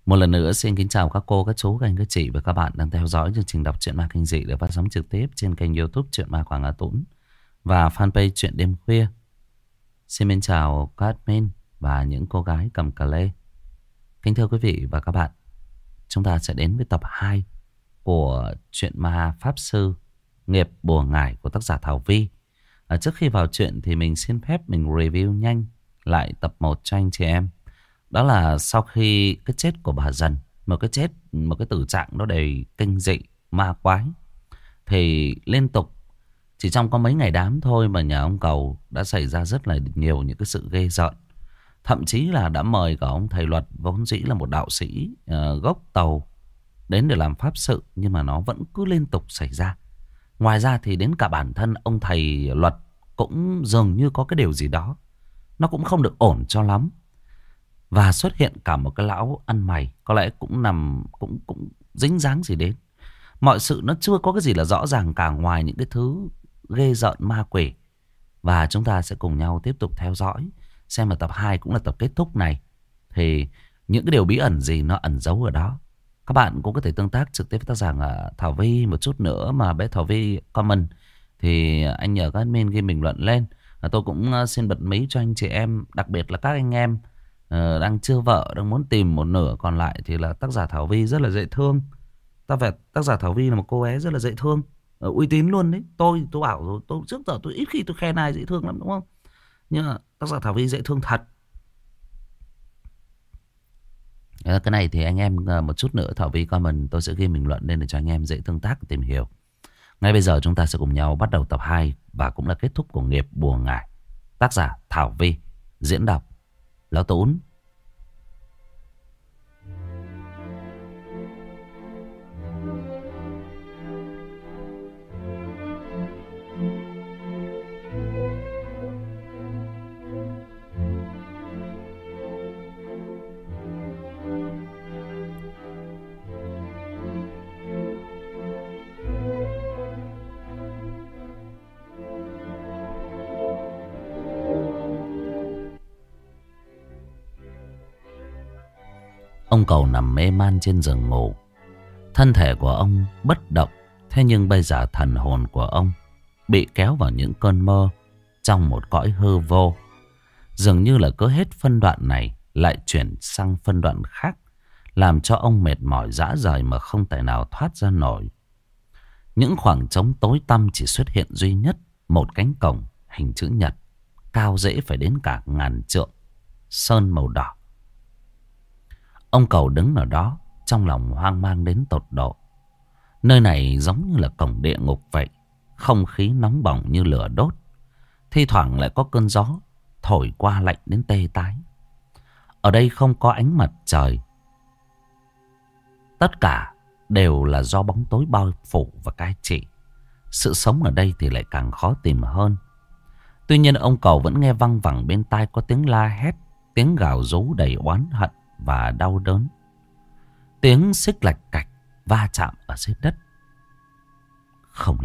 Một lần nữa xin kính chào các cô, các chú, các anh, các chị và các bạn đang theo dõi chương trình đọc truyện ma kinh dị được phát sóng trực tiếp trên kênh YouTube Truyện Ma Quảng Hà Tũng và fanpage Truyện Đêm Khuya. Xin mến chào các admin và những cô gái cầm cà lê. Kính thưa quý vị và các bạn, chúng ta sẽ đến với tập 2 của truyện ma Pháp Sư Nghiệp Bùa Ngải của tác giả Thảo Vi. Trước khi vào chuyện thì mình xin phép mình review nhanh lại tập 1 cho anh chị em. Đó là sau khi cái chết của bà Dần, một cái tử trạng nó đầy kinh dị, ma quái, thì liên tục chỉ trong có mấy ngày đám thôi mà nhà ông Cầu đã xảy ra rất là nhiều những cái sự ghê rợn. Thậm chí là đã mời cả ông thầy Luật, vốn dĩ là một đạo sĩ gốc Tàu, đến để làm pháp sự, nhưng mà nó vẫn cứ liên tục xảy ra. Ngoài ra thì đến cả bản thân ông thầy Luật cũng dường như có cái điều gì đó nó cũng không được ổn cho lắm. Và xuất hiện cả một cái lão ăn mày, có lẽ cũng cũng dính dáng gì đến. Mọi sự nó chưa có cái gì là rõ ràng cả, ngoài những cái thứ ghê rợn ma quỷ. Và chúng ta sẽ cùng nhau tiếp tục theo dõi xem là tập 2 cũng là tập kết thúc này thì những cái điều bí ẩn gì nó ẩn giấu ở đó. Các bạn cũng có thể tương tác trực tiếp với tác giả Thảo Vi một chút nữa, mà bé Thảo Vi comment thì anh nhờ các admin ghi bình luận lên. Tôi cũng xin bật mí cho anh chị em, đặc biệt là các anh em đang chưa vợ, đang muốn tìm một nửa còn lại, thì là tác giả Thảo Vi rất là dễ thương. Tác giả Thảo Vi là một cô bé rất là dễ thương, uy tín luôn đấy. Tôi bảo rồi, tôi trước giờ tôi ít khi tôi khen ai dễ thương lắm, đúng không? Nhưng mà tác giả Thảo Vi dễ thương thật. Cái này thì anh em một chút nữa Thảo Vi comment, tôi sẽ ghi bình luận lên để cho anh em dễ tương tác tìm hiểu. Ngay bây giờ chúng ta sẽ cùng nhau bắt đầu tập 2 và cũng là kết thúc của Nghiệp Bùa Ngải. Tác giả Thảo Vi, diễn đọc Lão Tún. Ông Cầu nằm mê man trên giường ngủ. Thân thể của ông bất động. Thế nhưng bây giờ thần hồn của ông bị kéo vào những cơn mơ trong một cõi hư vô. Dường như là cứ hết phân đoạn này lại chuyển sang phân đoạn khác, làm cho ông mệt mỏi rã rời mà không thể nào thoát ra nổi. Những khoảng trống tối tăm chỉ xuất hiện duy nhất một cánh cổng hình chữ nhật, cao dễ phải đến cả ngàn trượng, sơn màu đỏ. Ông Cầu đứng ở đó trong lòng hoang mang đến tột độ. Nơi này giống như là cổng địa ngục vậy, không khí nóng bỏng như lửa đốt. Thi thoảng lại có cơn gió thổi qua lạnh đến tê tái. Ở đây không có ánh mặt trời. Tất cả đều là do bóng tối bao phủ và cai trị. Sự sống ở đây thì lại càng khó tìm hơn. Tuy nhiên ông Cầu vẫn nghe văng vẳng bên tai có tiếng la hét, tiếng gào rú đầy oán hận và đau đớn. Tiếng xích lạch cạch va chạm ở dưới đất. Không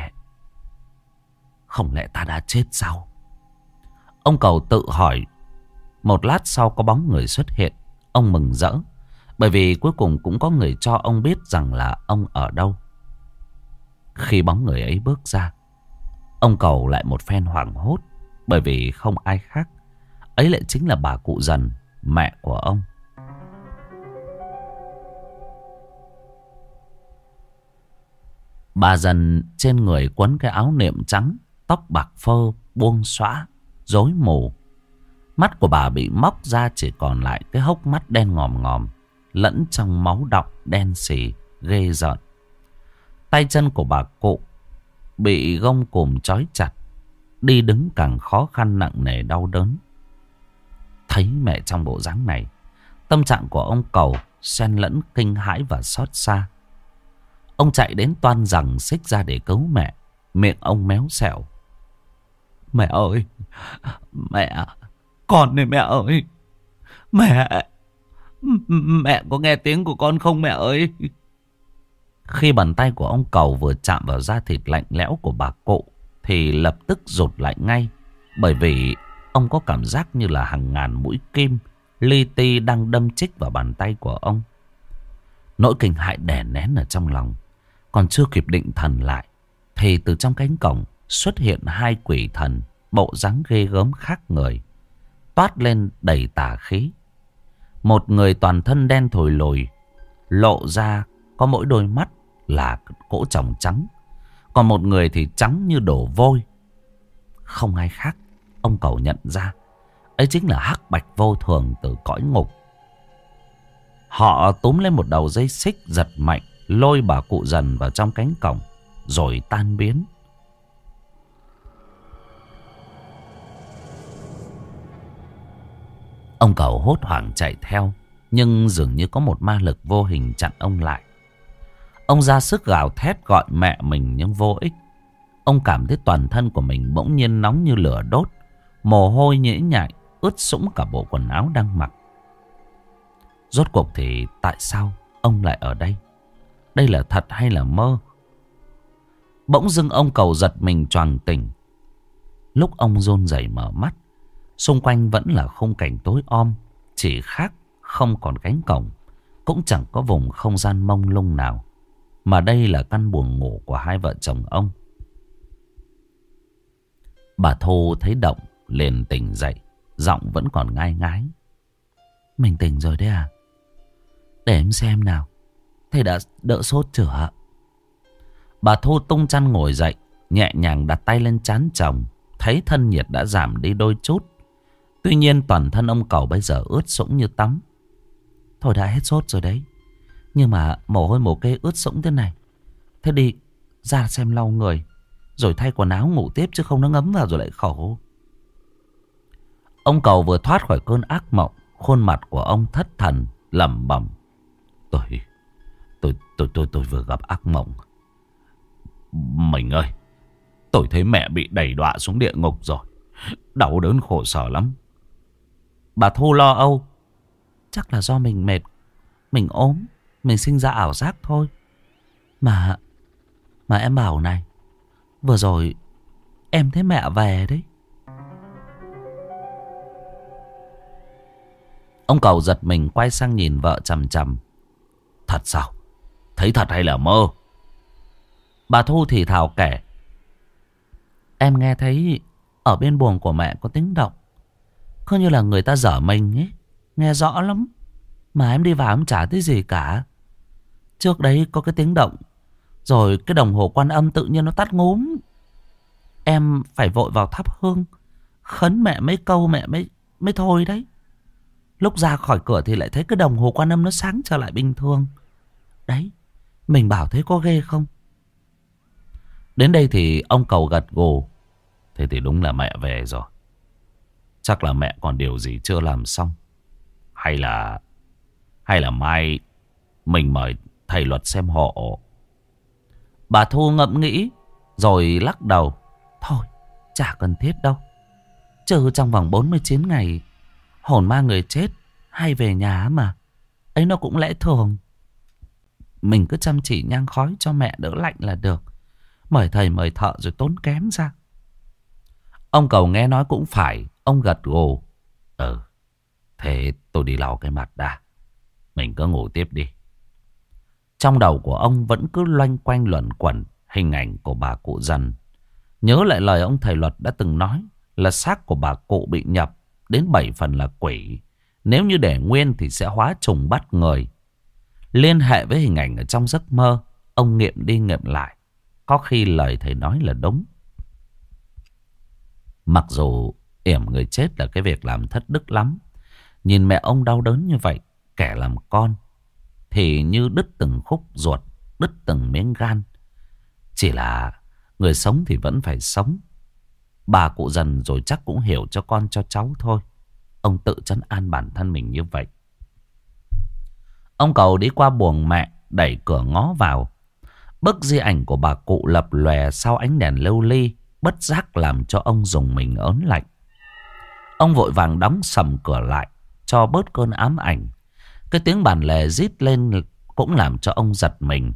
lẽ ta đã chết sao? Ông Cầu tự hỏi. Một lát sau có bóng người xuất hiện. Ông mừng rỡ, bởi vì cuối cùng cũng có người cho ông biết rằng là ông ở đâu. Khi bóng người ấy bước ra, ông Cầu lại một phen hoảng hốt, bởi vì không ai khác, ấy lại chính là bà cụ Dần, mẹ của ông. Bà Dần trên người quấn cái áo niệm trắng, tóc bạc phơ buông xõa, rối mù. Mắt của bà bị móc ra, chỉ còn lại cái hốc mắt đen ngòm ngòm, lẫn trong máu đọng đen xì ghê rợn. Tay chân của bà cụ bị gông cùm trói chặt, đi đứng càng khó khăn nặng nề đau đớn. Thấy mẹ trong bộ dáng này, tâm trạng của ông Cầu xen lẫn kinh hãi và xót xa. Ông chạy đến toan rằng xích ra để cứu mẹ. Miệng ông méo xẹo. Mẹ ơi, mẹ, con này mẹ ơi, mẹ có nghe tiếng của con không mẹ ơi? Khi bàn tay của ông Cầu vừa chạm vào da thịt lạnh lẽo của bà cụ thì lập tức rụt lại ngay, bởi vì ông có cảm giác như là hàng ngàn mũi kim li ti đang đâm chích vào bàn tay của ông. Nỗi kinh hãi đè nén ở trong lòng. Còn chưa kịp định thần lại, thì từ trong cánh cổng xuất hiện hai quỷ thần bộ dáng ghê gớm khác người, toát lên đầy tà khí. Một người toàn thân đen thùi lùi, lộ ra có mỗi đôi mắt là cỗ tròng trắng. Còn một người thì trắng như đổ vôi. Không ai khác, ông Cầu nhận ra ấy chính là Hắc Bạch Vô Thường từ cõi ngục. Họ túm lên một đầu dây xích giật mạnh, lôi bà cụ Dần vào trong cánh cổng, rồi tan biến. Ông Cầu hốt hoảng chạy theo, nhưng dường như có một ma lực vô hình chặn ông lại. Ông ra sức gào thét gọi mẹ mình nhưng vô ích. Ông cảm thấy toàn thân của mình bỗng nhiên nóng như lửa đốt, mồ hôi nhễ nhại, ướt sũng cả bộ quần áo đang mặc. Rốt cuộc thì tại sao ông lại ở đây? Đây là thật hay là mơ? Bỗng dưng ông Cầu giật mình choàng tỉnh. Lúc ông run rẩy mở mắt, xung quanh vẫn là khung cảnh tối om, chỉ khác không còn cánh cổng, cũng chẳng có vùng không gian mông lung nào, mà đây là căn buồng ngủ của hai vợ chồng ông. Bà Thu thấy động liền tỉnh dậy, giọng vẫn còn ngai ngái. Mình tỉnh rồi đấy à? Để em xem nào, thầy đã đỡ sốt chưa? Bà Thu tung chăn ngồi dậy, nhẹ nhàng đặt tay lên trán chồng, thấy thân nhiệt đã giảm đi đôi chút. Tuy nhiên toàn thân ông Cầu bây giờ ướt sũng như tắm. Thôi đã hết sốt rồi đấy, nhưng mà mồ hôi mồ kê ướt sũng thế này. Thế đi ra xem lau người, rồi thay quần áo ngủ tiếp, chứ không nó ngấm vào rồi lại khổ. Ông Cầu vừa thoát khỏi cơn ác mộng, khuôn mặt của ông thất thần lẩm bẩm. Tôi vừa gặp ác mộng. Mình ơi, tôi thấy mẹ bị đày đọa xuống địa ngục rồi. Đau đớn khổ sở lắm. Bà Thu lo âu. Chắc là do mình mệt, mình ốm, mình sinh ra ảo giác thôi. Mà em bảo này, vừa rồi em thấy mẹ về đấy. Ông Cầu giật mình quay sang nhìn vợ chằm chằm. Thật sao? Thấy thật hay là mơ? Bà Thu thì thào kể. Em nghe thấy ở bên buồng của mẹ có tiếng động, cứ như là người ta giở mình ấy. Nghe rõ lắm, mà em đi vào em chả thấy gì cả. Trước đấy có cái tiếng động, rồi cái đồng hồ Quan Âm tự nhiên nó tắt ngúm. Em phải vội vào thắp hương, khấn mẹ mấy câu mẹ mới thôi đấy. Lúc ra khỏi cửa thì lại thấy cái đồng hồ Quan Âm nó sáng trở lại bình thường. Đấy, mình bảo thế có ghê không? Đến đây thì ông Cầu gật gù. Thế thì đúng là mẹ về rồi. Chắc là mẹ còn điều gì chưa làm xong. Hay là mai mình mời thầy luật xem hộ. Bà Thu ngẫm nghĩ rồi lắc đầu. Thôi chả cần thiết đâu. Chứ trong vòng 49 ngày hồn ma người chết hay về nhà mà, ấy nó cũng lẽ thường. Mình cứ chăm chỉ nhang khói cho mẹ đỡ lạnh là được. Mời thầy mời thợ rồi tốn kém ra. Ông Cầu nghe nói cũng phải, ông gật gù. Thế tôi đi lau cái mặt đã, mình cứ ngủ tiếp đi. Trong đầu của ông vẫn cứ loanh quanh luẩn quẩn hình ảnh của bà cụ Dần. Nhớ lại lời ông thầy luật đã từng nói là xác của bà cụ bị nhập đến 7 phần là quỷ. Nếu như để nguyên thì sẽ hóa trùng bắt người. Liên hệ với hình ảnh ở trong giấc mơ, ông nghiệm đi nghiệm lại. Có khi lời thầy nói là đúng. Mặc dù yểm người chết là cái việc làm thất đức lắm, nhìn mẹ ông đau đớn như vậy, kẻ làm con thì như đứt từng khúc ruột, đứt từng miếng gan. Chỉ là người sống thì vẫn phải sống. Bà cụ Dần rồi chắc cũng hiểu cho con cho cháu thôi. Ông tự trấn an bản thân mình như vậy. Ông Cầu đi qua buồng mẹ, đẩy cửa ngó vào. Bức di ảnh của bà cụ lập lòe sau ánh đèn lưu ly, bất giác làm cho ông rùng mình ớn lạnh. Ông vội vàng đóng sầm cửa lại cho bớt cơn ám ảnh. Cái tiếng bản lề rít lên cũng làm cho ông giật mình.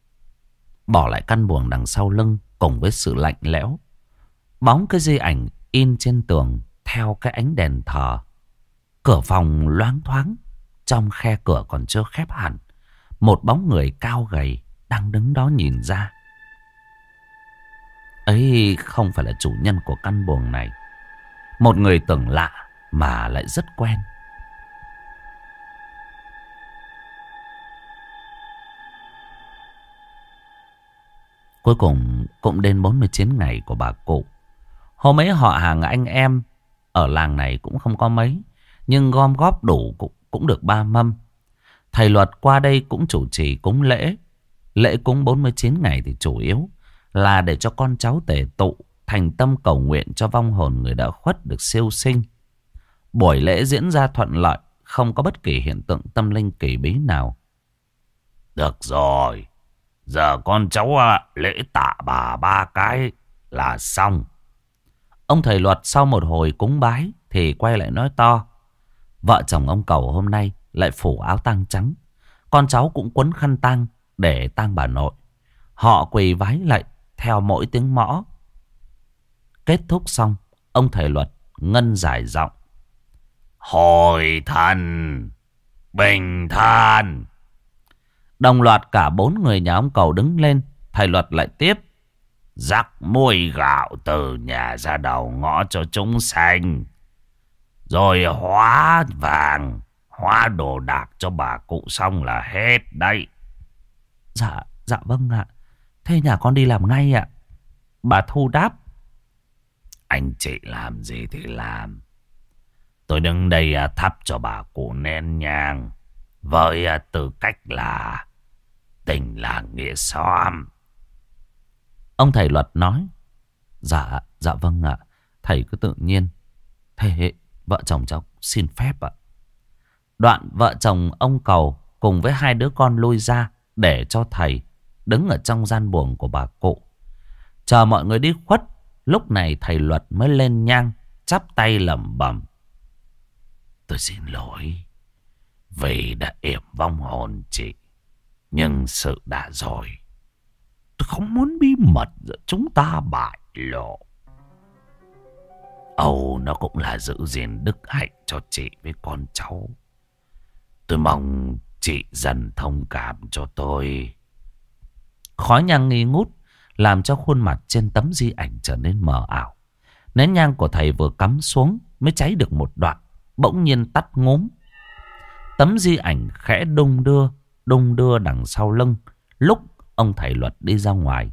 Bỏ lại căn buồng đằng sau lưng cùng với sự lạnh lẽo, bóng cái di ảnh in trên tường theo cái ánh đèn thờ. Cửa phòng loáng thoáng, trong khe cửa còn chưa khép hẳn, một bóng người cao gầy đang đứng đó nhìn ra. Ấy không phải là chủ nhân của căn buồng này. Một người tưởng lạ mà lại rất quen. Cuối cùng cũng đến 49 ngày của bà cụ. Hôm ấy họ hàng anh em ở làng này cũng không có mấy, nhưng gom góp đủ cũng được 3 mâm. Thầy Luật qua đây cũng chủ trì cúng lễ. Lễ cúng 49 ngày thì chủ yếu là để cho con cháu tề tụ, thành tâm cầu nguyện cho vong hồn người đã khuất được siêu sinh. Buổi lễ diễn ra thuận lợi, không có bất kỳ hiện tượng tâm linh kỳ bí nào. Được rồi, giờ con cháu lễ tạ bà 3 cái là xong. Ông thầy Luật sau một hồi cúng bái thì quay lại nói to. Vợ chồng ông Cầu hôm nay lại phủ áo tang trắng. Con cháu cũng quấn khăn tang để tang bà nội. Họ quỳ vái lạy theo mỗi tiếng mõ. Kết thúc xong, ông thầy Luật ngân giải giọng. Hồi thần, bình than. Đồng loạt cả 4 người nhà ông Cầu đứng lên. Thầy Luật lại tiếp. Rắc muôi gạo từ nhà ra đầu ngõ cho chúng sanh. Rồi hóa vàng, hóa đồ đạc cho bà cụ xong là hết đấy. Dạ vâng ạ. Thế nhà con đi làm ngay ạ. Bà Thu đáp. Anh chị làm gì thì làm. Tôi đứng đây thắp cho bà cụ nén nhang với tư cách là tình làng nghĩa xóm. Ông thầy Luật nói. Dạ vâng ạ. Thầy cứ tự nhiên. Thế vợ chồng cháu xin phép ạ. Đoạn vợ chồng ông Cầu cùng với 2 đứa con lui ra để cho thầy đứng ở trong gian buồng của bà cụ. Chờ mọi người đi khuất, lúc này thầy Luật mới lên nhang, chắp tay lẩm bẩm. Tôi xin lỗi vì đã yểm vong hồn chị, nhưng sự đã rồi. Tôi không muốn bí mật giữa chúng ta bại lộ. Âu nó cũng là giữ gìn đức hạnh cho chị với con cháu. Tôi mong chị dần thông cảm cho tôi. Khói nhang nghi ngút làm cho khuôn mặt trên tấm di ảnh trở nên mờ ảo. Nén nhang của thầy vừa cắm xuống mới cháy được một đoạn, bỗng nhiên tắt ngúm. Tấm di ảnh khẽ đung đưa đằng sau lưng lúc ông thầy Luật đi ra ngoài.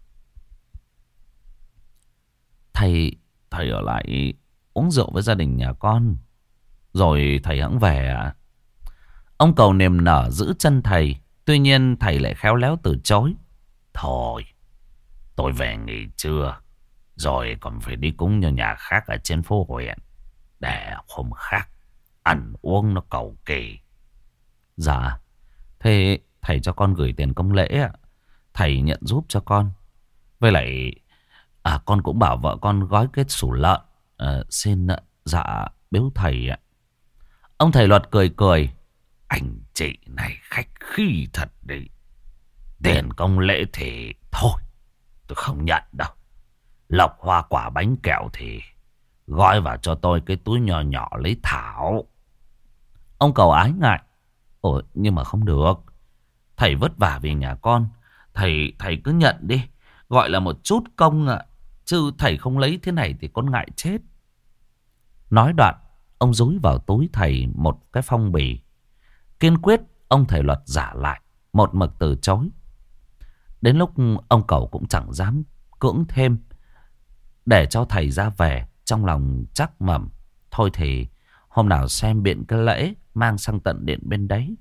Thầy ở lại uống rượu với gia đình nhà con, rồi thầy hẵng về ạ. Ông Cầu niềm nở giữ chân thầy. Tuy nhiên thầy lại khéo léo từ chối. Thôi, tôi về nghỉ trưa, rồi còn phải đi cúng cho nhà khác ở trên phố huyện, để hôm khác ăn uống nó cầu kỳ. Dạ, thế thầy cho con gửi tiền công lễ ạ. Thầy nhận giúp cho con. Với lại con cũng bảo vợ con gói cái sủ lợn, xin dạ biếu thầy ạ. Ông thầy Luật cười cười. Anh chị này khách khí thật đấy. Tiền công lễ thì thôi, tôi không nhận đâu. Lộc hoa quả bánh kẹo thì gói vào cho tôi cái túi nhỏ nhỏ lấy thảo. Ông Cầu ái ngại. Ồ, nhưng mà không được. Thầy vất vả vì nhà con. Thầy cứ nhận đi. Gọi là một chút công ạ. Chứ thầy không lấy thế này thì con ngại chết. Nói đoạn, ông dúi vào túi thầy một cái phong bì. Kiên quyết, ông thầy Luật giả lại, một mực từ chối. Đến lúc ông Cầu cũng chẳng dám cưỡng thêm, để cho thầy ra về, trong lòng chắc mẩm. Thôi thì hôm nào xem biện cái lễ, mang sang tận điện bên đấy.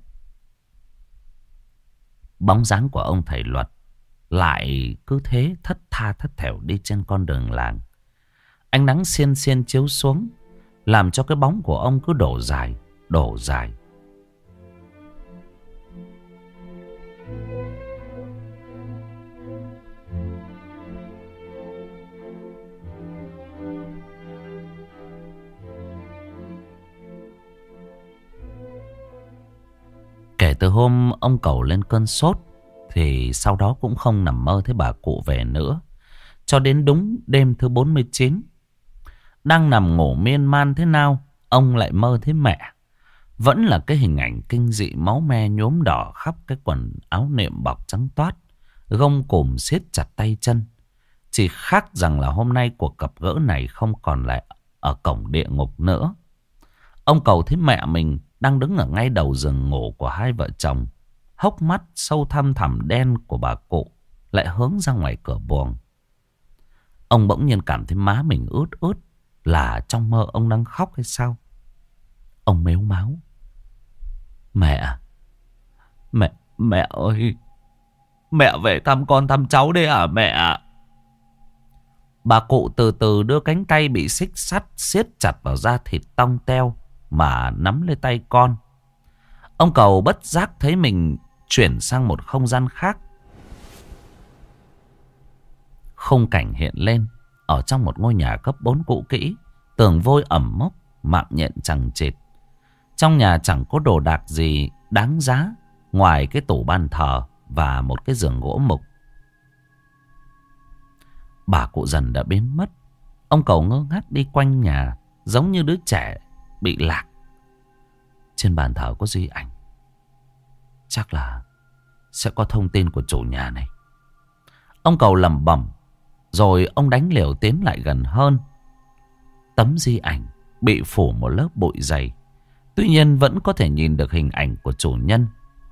Bóng dáng của ông thầy Luật lại cứ thế thất tha thất thểu đi trên con đường làng. Ánh nắng xiên xiên chiếu xuống, làm cho cái bóng của ông cứ đổ dài, đổ dài. Kể từ hôm ông Cầu lên cơn sốt thì sau đó cũng không nằm mơ thấy bà cụ về nữa. Cho đến đúng đêm thứ 49, đang nằm ngủ miên man thế nào, ông lại mơ thấy mẹ. Vẫn là cái hình ảnh kinh dị máu me nhuốm đỏ khắp cái quần áo nệm bọc trắng toát, gông cùm siết chặt tay chân. Chỉ khác rằng là hôm nay cuộc gặp gỡ này không còn lại ở cổng địa ngục nữa. Ông Cầu thấy mẹ mình đang đứng ở ngay đầu giường ngủ của hai vợ chồng. Hốc mắt sâu thăm thẳm đen của bà cụ lại hướng ra ngoài cửa buồng. Ông bỗng nhiên cảm thấy má mình ướt ướt. Là trong mơ ông đang khóc hay sao? Ông mếu máo: Mẹ, mẹ ơi, mẹ về thăm con thăm cháu đi à mẹ? Bà cụ từ từ đưa cánh tay bị xích sắt siết chặt vào da thịt tong teo mà nắm lấy tay con. Ông Cầu bất giác thấy mình chuyển sang một không gian khác. Khung cảnh hiện lên ở trong một ngôi nhà cấp 4 cũ kỹ, tường vôi ẩm mốc, mạng nhện chằng chịt. Trong nhà chẳng có đồ đạc gì đáng giá ngoài cái tủ bàn thờ và một cái giường gỗ mục. Bà cụ dần đã biến mất. Ông Cầu ngơ ngác đi quanh nhà giống như đứa trẻ bị lạc. Trên bàn thờ có di ảnh. Chắc là sẽ có thông tin của chủ nhà này. Ông Cầu lẩm bẩm. Rồi ông đánh liều tiến lại gần hơn. Tấm di ảnh bị phủ một lớp bụi dày. Tuy nhiên vẫn có thể nhìn được hình ảnh của chủ nhân.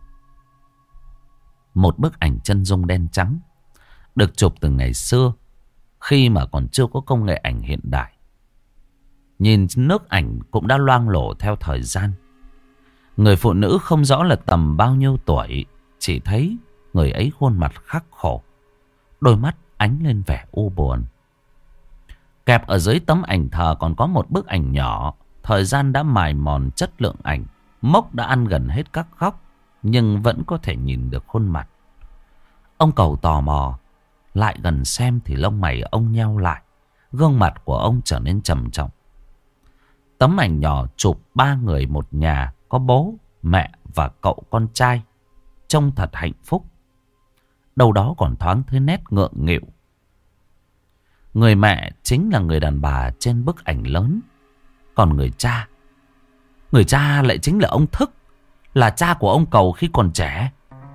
Một bức ảnh chân dung đen trắng, được chụp từ ngày xưa, khi mà còn chưa có công nghệ ảnh hiện đại. Nhìn nước ảnh cũng đã loang lổ theo thời gian. Người phụ nữ không rõ là tầm bao nhiêu tuổi. Chỉ thấy người ấy khuôn mặt khắc khổ, đôi mắt ánh lên vẻ u buồn. Kẹp ở dưới tấm ảnh thờ còn có một bức ảnh nhỏ. Thời gian đã mài mòn chất lượng ảnh, mốc đã ăn gần hết các góc, nhưng vẫn có thể nhìn được khuôn mặt. Ông Cầu tò mò lại gần xem thì lông mày ông nheo lại. Gương mặt của ông trở nên trầm trọng. Tấm ảnh nhỏ chụp 3 người một nhà, có bố, mẹ và cậu con trai, trông thật hạnh phúc. Đâu đó còn thoáng thấy nét ngượng nghịu. Người mẹ chính là người đàn bà trên bức ảnh lớn. Còn người cha lại chính là ông Thức, là cha của ông Cầu khi còn trẻ.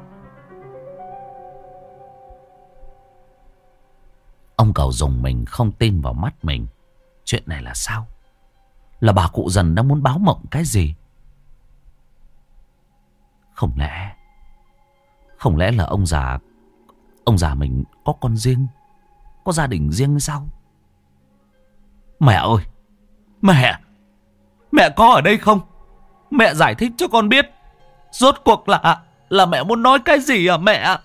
Ông Cầu dùng mình không tin vào mắt mình. Chuyện này là sao? Là bà cụ dần đang muốn báo mộng cái gì? Không lẽ là ông già mình có con riêng, có gia đình riêng hay sao? Mẹ ơi, mẹ có ở đây không? Mẹ giải thích cho con biết, rốt cuộc là mẹ muốn nói cái gì à mẹ?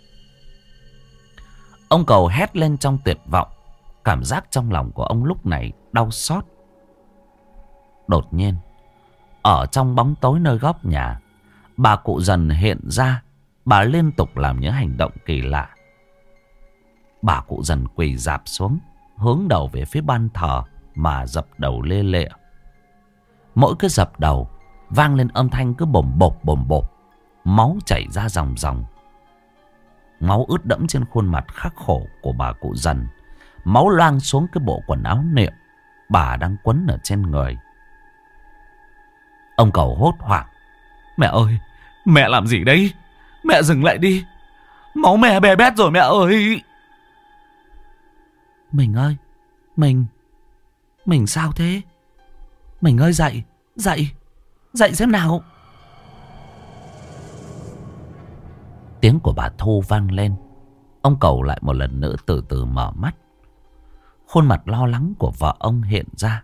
Ông Cầu hét lên trong tuyệt vọng. Cảm giác trong lòng của ông lúc này đau xót. Đột nhiên, ở trong bóng tối nơi góc nhà, bà cụ dần hiện ra. Bà liên tục làm những hành động kỳ lạ. Bà cụ dần quỳ rạp xuống, hướng đầu về phía ban thờ mà dập đầu lê lệ. Mỗi cái dập đầu vang lên âm thanh cứ bồm bộp. Máu chảy ra ròng ròng. Máu ướt đẫm trên khuôn mặt khắc khổ của bà cụ dần. Máu loang xuống cái bộ quần áo nệm bà đang quấn ở trên người. Ông Cầu hốt hoảng. Mẹ ơi, mẹ làm gì đấy? Mẹ dừng lại đi, máu mẹ bè bét rồi mẹ ơi. Mình ơi, mình sao thế? Mình ơi, dậy xem nào. Tiếng của bà Thu vang lên. Ông Cầu lại một lần nữa từ từ mở mắt. Khuôn mặt lo lắng của vợ ông hiện ra.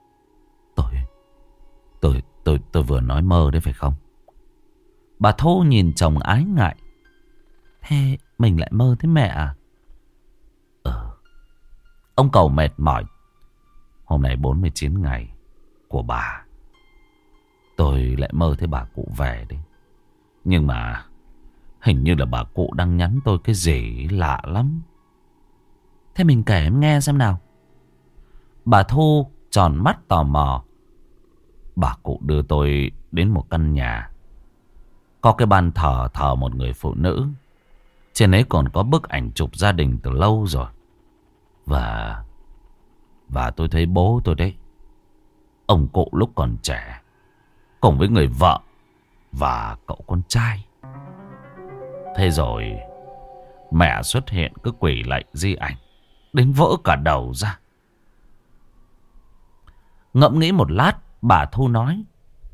Tôi vừa nói mơ đấy phải không? Bà Thu nhìn chồng ái ngại. Thế mình lại mơ thấy mẹ à? Ông Cầu mệt mỏi. Hôm nay 49 ngày của bà, tôi lại mơ thấy bà cụ về đấy. Nhưng mà hình như là bà cụ đang nhắn tôi cái gì lạ lắm. Thế mình kể em nghe xem nào. Bà Thu tròn mắt tò mò. Bà cụ đưa tôi đến một căn nhà, có cái bàn thờ một người phụ nữ. Trên ấy còn có bức ảnh chụp gia đình từ lâu rồi. Và Và tôi thấy bố tôi đấy, ông cụ lúc còn trẻ, cùng với người vợ và cậu con trai. Thế rồi mẹ xuất hiện cứ quỷ lạy di ảnh, đến vỡ cả đầu ra. Ngẫm nghĩ một lát, bà Thu nói,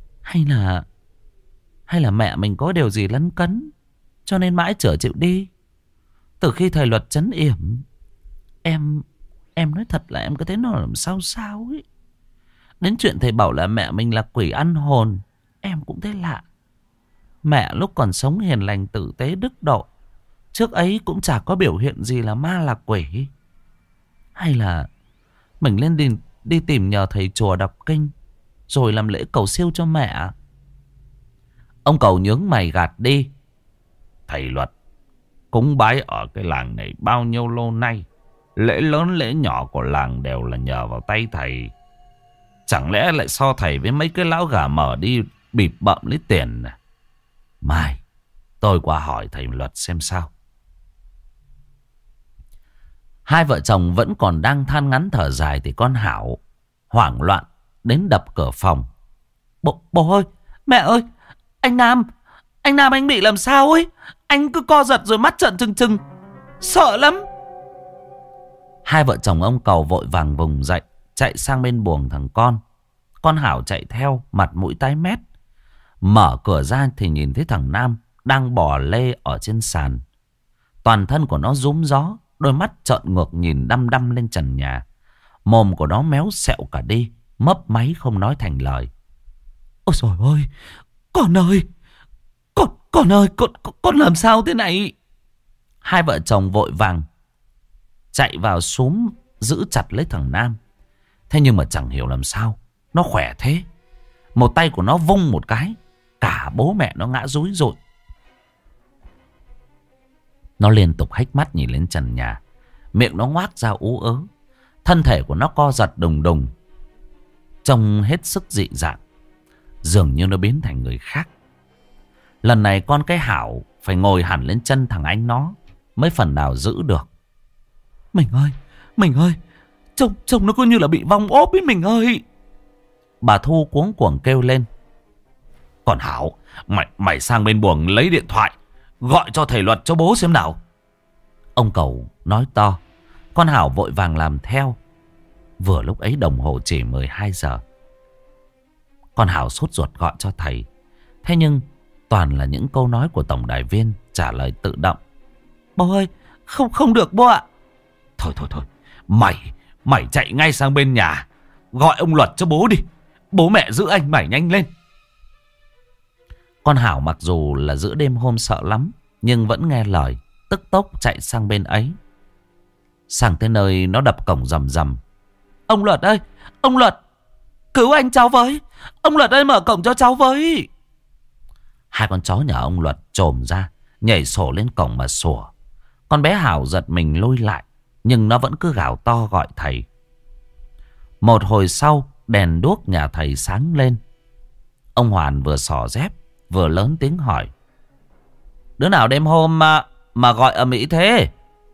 hay là mẹ mình có điều gì lấn cấn, cho nên mãi chở chịu đi. Từ khi thầy Luật trấn yểm, em nói thật là em cứ thấy nó làm sao sao ấy. Đến chuyện thầy bảo là mẹ mình là quỷ ăn hồn, em cũng thấy lạ. Mẹ lúc còn sống hiền lành tử tế đức độ, trước ấy cũng chả có biểu hiện gì là ma là quỷ. Hay là mình lên đi tìm nhờ thầy chùa đọc kinh, rồi làm lễ cầu siêu cho mẹ. Ông Cầu nhướng mày gạt đi. Thầy Luật cúng bái ở cái làng này bao nhiêu lâu nay, lễ lớn lễ nhỏ của làng đều là nhờ vào tay thầy. Chẳng lẽ lại so thầy với mấy cái lão gà mờ đi bịp bợm lấy tiền à? Mai tôi qua hỏi thầy Luật xem sao. Hai vợ chồng vẫn còn đang than ngắn thở dài thì con Hảo hoảng loạn đến đập cửa phòng. Bố ơi, mẹ ơi, anh Nam anh bị làm sao ấy? Anh cứ co giật rồi mắt trợn trừng trừng, sợ lắm. Hai vợ chồng ông Cầu vội vàng vùng dậy, chạy sang bên buồng thằng con. Con Hảo chạy theo, mặt mũi tái mét. Mở cửa ra thì nhìn thấy thằng Nam đang bò lê ở trên sàn. Toàn thân của nó rúm gió, đôi mắt trợn ngược nhìn đăm đăm lên trần nhà. Mồm của nó méo xẹo cả đi, mấp máy không nói thành lời. Ôi trời ơi, con ơi, con ơi, con làm sao thế này? Hai vợ chồng vội vàng chạy vào xúm giữ chặt lấy thằng Nam. Thế nhưng mà chẳng hiểu làm sao nó khỏe thế. Một tay của nó vung một cái, cả bố mẹ nó ngã rúi rụi. Nó liên tục hếch mắt nhìn lên trần nhà, miệng nó ngoác ra ú ớ. Thân thể của nó co giật đùng đùng, trông hết sức dị dạng, dường như nó biến thành người khác. Lần này con cái Hảo phải ngồi hẳn lên chân thằng anh nó mới phần nào giữ được. Mình ơi, trông nó cứ như là bị vong ốp ấy mình ơi. Bà Thu cuống cuồng kêu lên. Còn Hảo, mày sang bên buồng lấy điện thoại, gọi cho thầy Luật cho bố xem nào. Ông Cầu nói to. Con Hảo vội vàng làm theo. Vừa lúc ấy đồng hồ chỉ 12 giờ. Con Hảo sốt ruột gọi cho thầy. Thế nhưng toàn là những câu nói của tổng đài viên trả lời tự động. Bố ơi, không được bố ạ. Thôi, mày chạy ngay sang bên nhà, gọi ông Luật cho bố đi. Bố mẹ giữ anh mày nhanh lên. Con Hảo mặc dù là giữa đêm hôm sợ lắm, nhưng vẫn nghe lời, tức tốc chạy sang bên ấy. Sang tới nơi nó đập cổng rầm rầm. Ông Luật ơi, ông Luật, cứu anh cháu với. Ông Luật ơi, mở cổng cho cháu với. Hai con chó nhà ông Luật trồm ra, nhảy sổ lên cổng mà sủa. Con bé Hảo giật mình lôi lại, nhưng nó vẫn cứ gào to gọi thầy. Một hồi sau, đèn đuốc nhà thầy sáng lên. Ông Hoàn vừa xỏ dép vừa lớn tiếng hỏi. Đứa nào đêm hôm mà gọi ầm ĩ thế?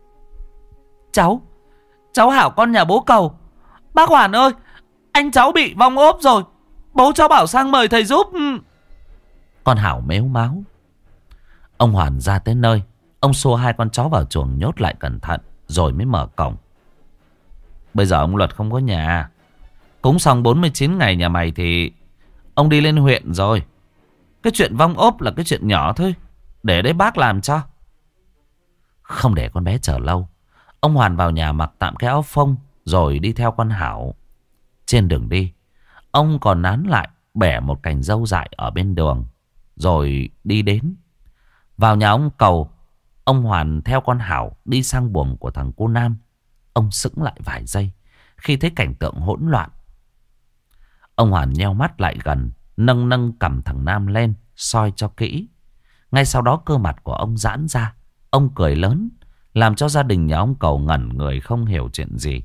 Cháu Hảo con nhà bố Cầu. Bác Hoàn ơi, anh cháu bị vong ốp rồi, bố cháu bảo sang mời thầy giúp. Con Hảo mếu máo. Ông Hoàn ra tới nơi, ông xô hai con chó vào chuồng nhốt lại cẩn thận, rồi mới mở cổng. Bây giờ ông Luật không có nhà. Cúng xong 49 ngày nhà mày thì ông đi lên huyện rồi. Cái chuyện vong ốp là cái chuyện nhỏ thôi, để đấy bác làm cho. Không để con bé chờ lâu, ông Hoàn vào nhà mặc tạm cái áo phông, rồi đi theo con Hảo. Trên đường đi, ông còn nán lại bẻ một cành dâu dại ở bên đường, rồi đi đến. Vào nhà ông Cầu, ông Hoàn theo con Hảo đi sang buồng của thằng cô Nam. Ông sững lại vài giây khi thấy cảnh tượng hỗn loạn. Ông Hoàn nheo mắt lại gần, nâng cầm thằng Nam lên, soi cho kỹ. Ngay sau đó cơ mặt của ông giãn ra. Ông cười lớn, làm cho gia đình nhà ông Cầu ngẩn người không hiểu chuyện gì.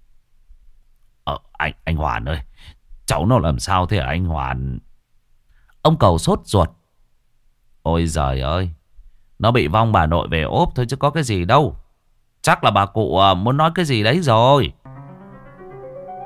Anh Hoàn ơi, cháu nó làm sao thế hả anh Hoàn? Ông Cầu sốt ruột. Ôi giời ơi, nó bị vong bà nội về ốp thôi chứ có cái gì đâu. Chắc là bà cụ muốn nói cái gì đấy rồi.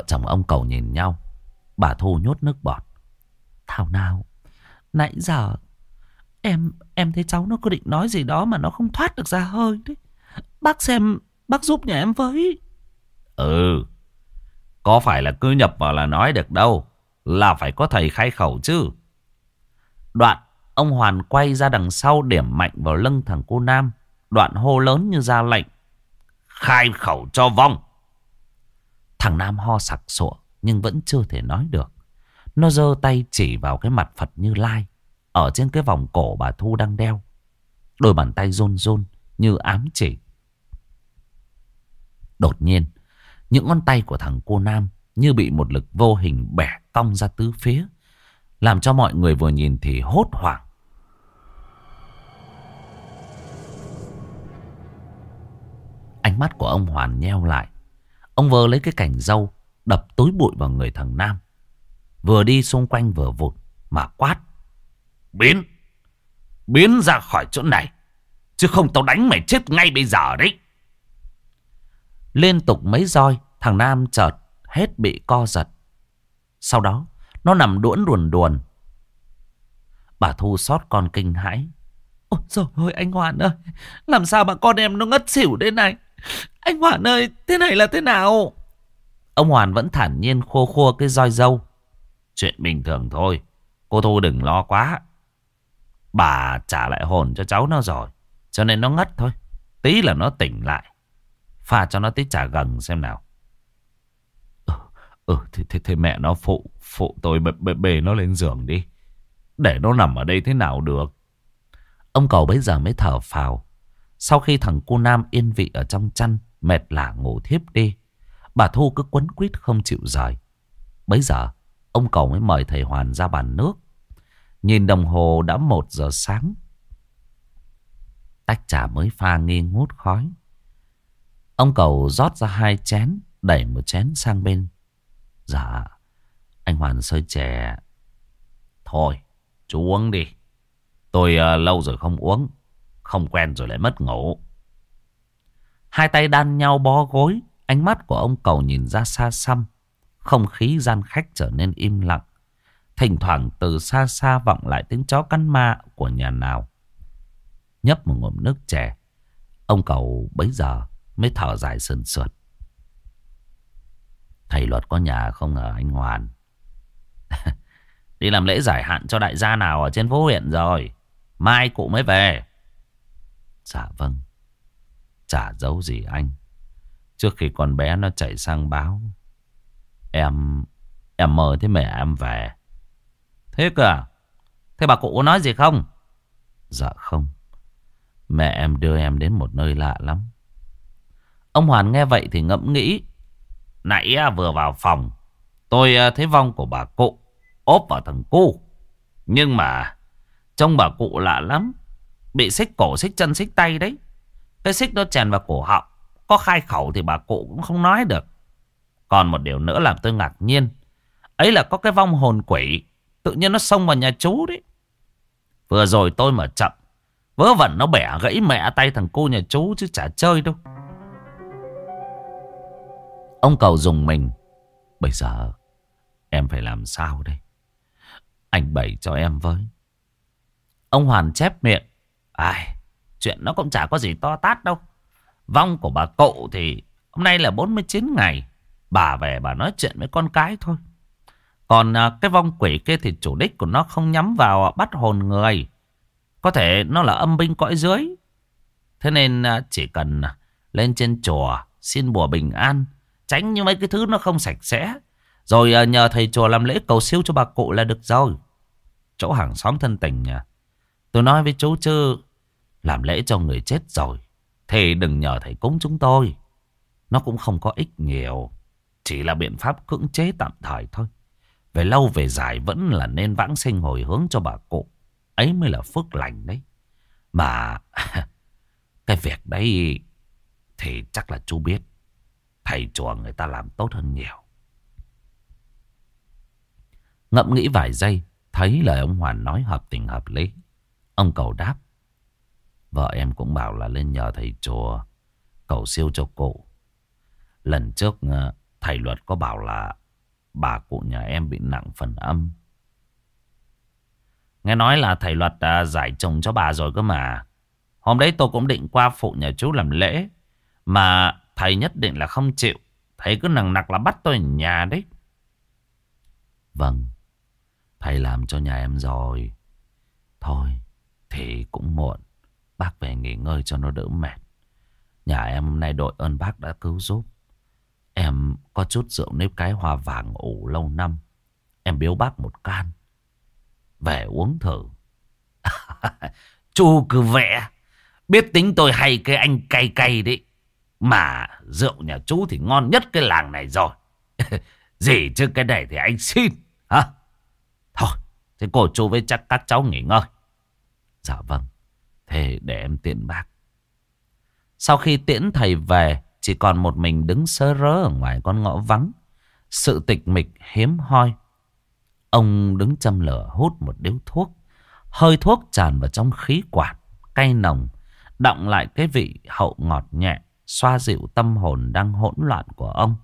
chồng ông Cầu nhìn nhau. Bà Thu nhốt nước bọt. Thảo nào, nãy giờ em thấy cháu nó có định nói gì đó mà nó không thoát được ra hơi đấy. Bác xem, bác giúp nhà em với. Ừ, có phải là cứ nhập vào là nói được đâu, là phải có thầy khai khẩu chứ. Đoạn ông Hoàn quay ra đằng sau điểm mạnh vào lưng thằng cô Nam. Đoạn hô lớn như ra lệnh. Khai khẩu cho vong. Thằng Nam ho sặc sụa nhưng vẫn chưa thể nói được. Nó giơ tay chỉ vào cái mặt Phật Như Lai ở trên cái vòng cổ bà Thu đang đeo. Đôi bàn tay run run như ám chỉ. Đột nhiên, những ngón tay của thằng cô Nam như bị một lực vô hình bẻ cong ra tứ phía, làm cho mọi người vừa nhìn thì hốt hoảng. Ánh mắt của ông Hoàn nheo lại. Ông vơ lấy cái cành râu đập túi bụi vào người thằng Nam. Vừa đi xung quanh vừa vụt mà quát. Biến ra khỏi chỗ này, chứ không tao đánh mày chết ngay bây giờ đấy. Liên tục mấy roi, thằng Nam chợt hết bị co giật. Sau đó nó nằm đuỗn đuồn đuồn. Bà Thu xót con kinh hãi. Ôi trời ơi anh Hoàn ơi, làm sao mà con em nó ngất xỉu thế này? Anh Hoàn ơi, thế này là thế nào? Ông Hoàn vẫn thản nhiên khua khua cái roi râu. Chuyện bình thường thôi, cô Thu đừng lo quá. Bà trả lại hồn cho cháu nó rồi, cho nên nó ngất thôi. Tí là nó tỉnh lại. Pha cho nó tí trà gừng xem nào. Thế mẹ nó phụ tôi bê nó lên giường đi. Để nó nằm ở đây thế nào được. Ông Cầu bấy giờ mới thở phào. Sau khi thằng cô Nam yên vị ở trong chăn, mệt lả ngủ thiếp đi, bà Thu cứ quấn quýt không chịu rời. Bấy giờ ông Cầu mới mời thầy Hoàn ra bàn nước. Nhìn đồng hồ đã 1 giờ sáng. Tách trà mới pha nghi ngút khói. Ông Cầu rót ra 2 chén, đẩy một chén sang bên. Dạ, anh Hoàn sơi chè. Thôi, chú uống đi. Tôi lâu rồi không uống, không quen rồi lại mất ngủ. Hai tay đan nhau bó gối. Ánh mắt của ông Cầu nhìn ra xa xăm. Không khí gian khách trở nên im lặng. Thỉnh thoảng từ xa xa vọng lại tiếng chó cắn ma của nhà nào. Nhấp một ngụm nước chè, ông Cầu bấy giờ mới thở dài sườn sượt. Thầy Luật có nhà không ở anh Hoàn? Đi làm lễ giải hạn cho đại gia nào ở trên phố huyện rồi. Mai cụ mới về. Dạ vâng. Chả giấu gì anh. Trước khi con bé nó chạy sang báo, Em mơ thấy mẹ em về. Thế cơ à? Thế bà cụ có nói gì không? Dạ không. Mẹ em đưa em đến một nơi lạ lắm. Ông Hoàn nghe vậy thì ngẫm nghĩ. Nãy vừa vào phòng, tôi thấy vong của bà cụ ốp vào thằng cu. Nhưng mà trông bà cụ lạ lắm. Bị xích cổ, xích chân, xích tay đấy. Cái xích nó chèn vào cổ họng. Có khai khẩu thì bà cụ cũng không nói được. Còn một điều nữa làm tôi ngạc nhiên. Ấy là có cái vong hồn quỷ tự nhiên nó xông vào nhà chú đấy. Vừa rồi tôi mà chậm, vớ vẩn nó bẻ gãy mẹ tay thằng cô nhà chú chứ chả chơi đâu. Ông Cầu dùng mình. Bây giờ em phải làm sao đây? Anh bày cho em với. Ông Hoàn chép miệng. Ai, chuyện nó cũng chả có gì to tát đâu. Vong của bà cụ thì hôm nay là 49 ngày. Bà về bà nói chuyện với con cái thôi. Còn cái vong quỷ kia thì chủ đích của nó không nhắm vào bắt hồn người. Có thể nó là âm binh cõi dưới. Thế nên chỉ cần lên trên chùa xin bùa bình an, tránh như mấy cái thứ nó không sạch sẽ, rồi nhờ thầy chùa làm lễ cầu siêu cho bà cụ là được rồi. Chỗ hàng xóm thân tình nha. Tôi nói với chú chứ, làm lễ cho người chết rồi thì đừng nhờ thầy cúng chúng tôi. Nó cũng không có ích nhiều, chỉ là biện pháp cưỡng chế tạm thời thôi. Về lâu về dài vẫn là nên vãng sinh hồi hướng cho bà cụ. Ấy mới là phước lành đấy. Mà cái việc đấy thì chắc là chú biết. Thầy chùa người ta làm tốt hơn nhiều. Ngẫm nghĩ vài giây, thấy lời ông Hoàn nói hợp tình hợp lý. Ông Cầu đáp. Vợ em cũng bảo là lên nhờ thầy chùa cầu siêu cho cụ. Lần trước thầy Luật có bảo là bà cụ nhà em bị nặng phần âm. Nghe nói là thầy Luật giải chồng cho bà rồi cơ mà. Hôm đấy tôi cũng định qua phụ nhà chú làm lễ, mà thầy nhất định là không chịu. Thầy cứ nằng nặc là bắt tôi ở nhà đấy. Vâng, thầy làm cho nhà em rồi. Thôi thì cũng muộn, bác về nghỉ ngơi cho nó đỡ mệt. Nhà em hôm nay đội ơn bác đã cứu giúp. Em có chút rượu nếp cái hoa vàng ủ lâu năm, em biếu bác một can, về uống thử. Chú cứ vẽ, biết tính tôi hay cái anh cay cay đấy. Mà rượu nhà chú thì ngon nhất cái làng này rồi. Gì chứ cái này thì anh xin. Hả? Thôi, thế cô chú với chắc các cháu nghỉ ngơi. Dạ vâng, thế để em tiễn bác. Sau khi tiễn thầy về, chỉ còn một mình đứng sớ rớ ở ngoài con ngõ vắng. Sự tịch mịch hiếm hoi. Ông đứng châm lửa hút một điếu thuốc. Hơi thuốc tràn vào trong khí quản, cay nồng, đọng lại cái vị hậu ngọt nhẹ, xoa dịu tâm hồn đang hỗn loạn của ông.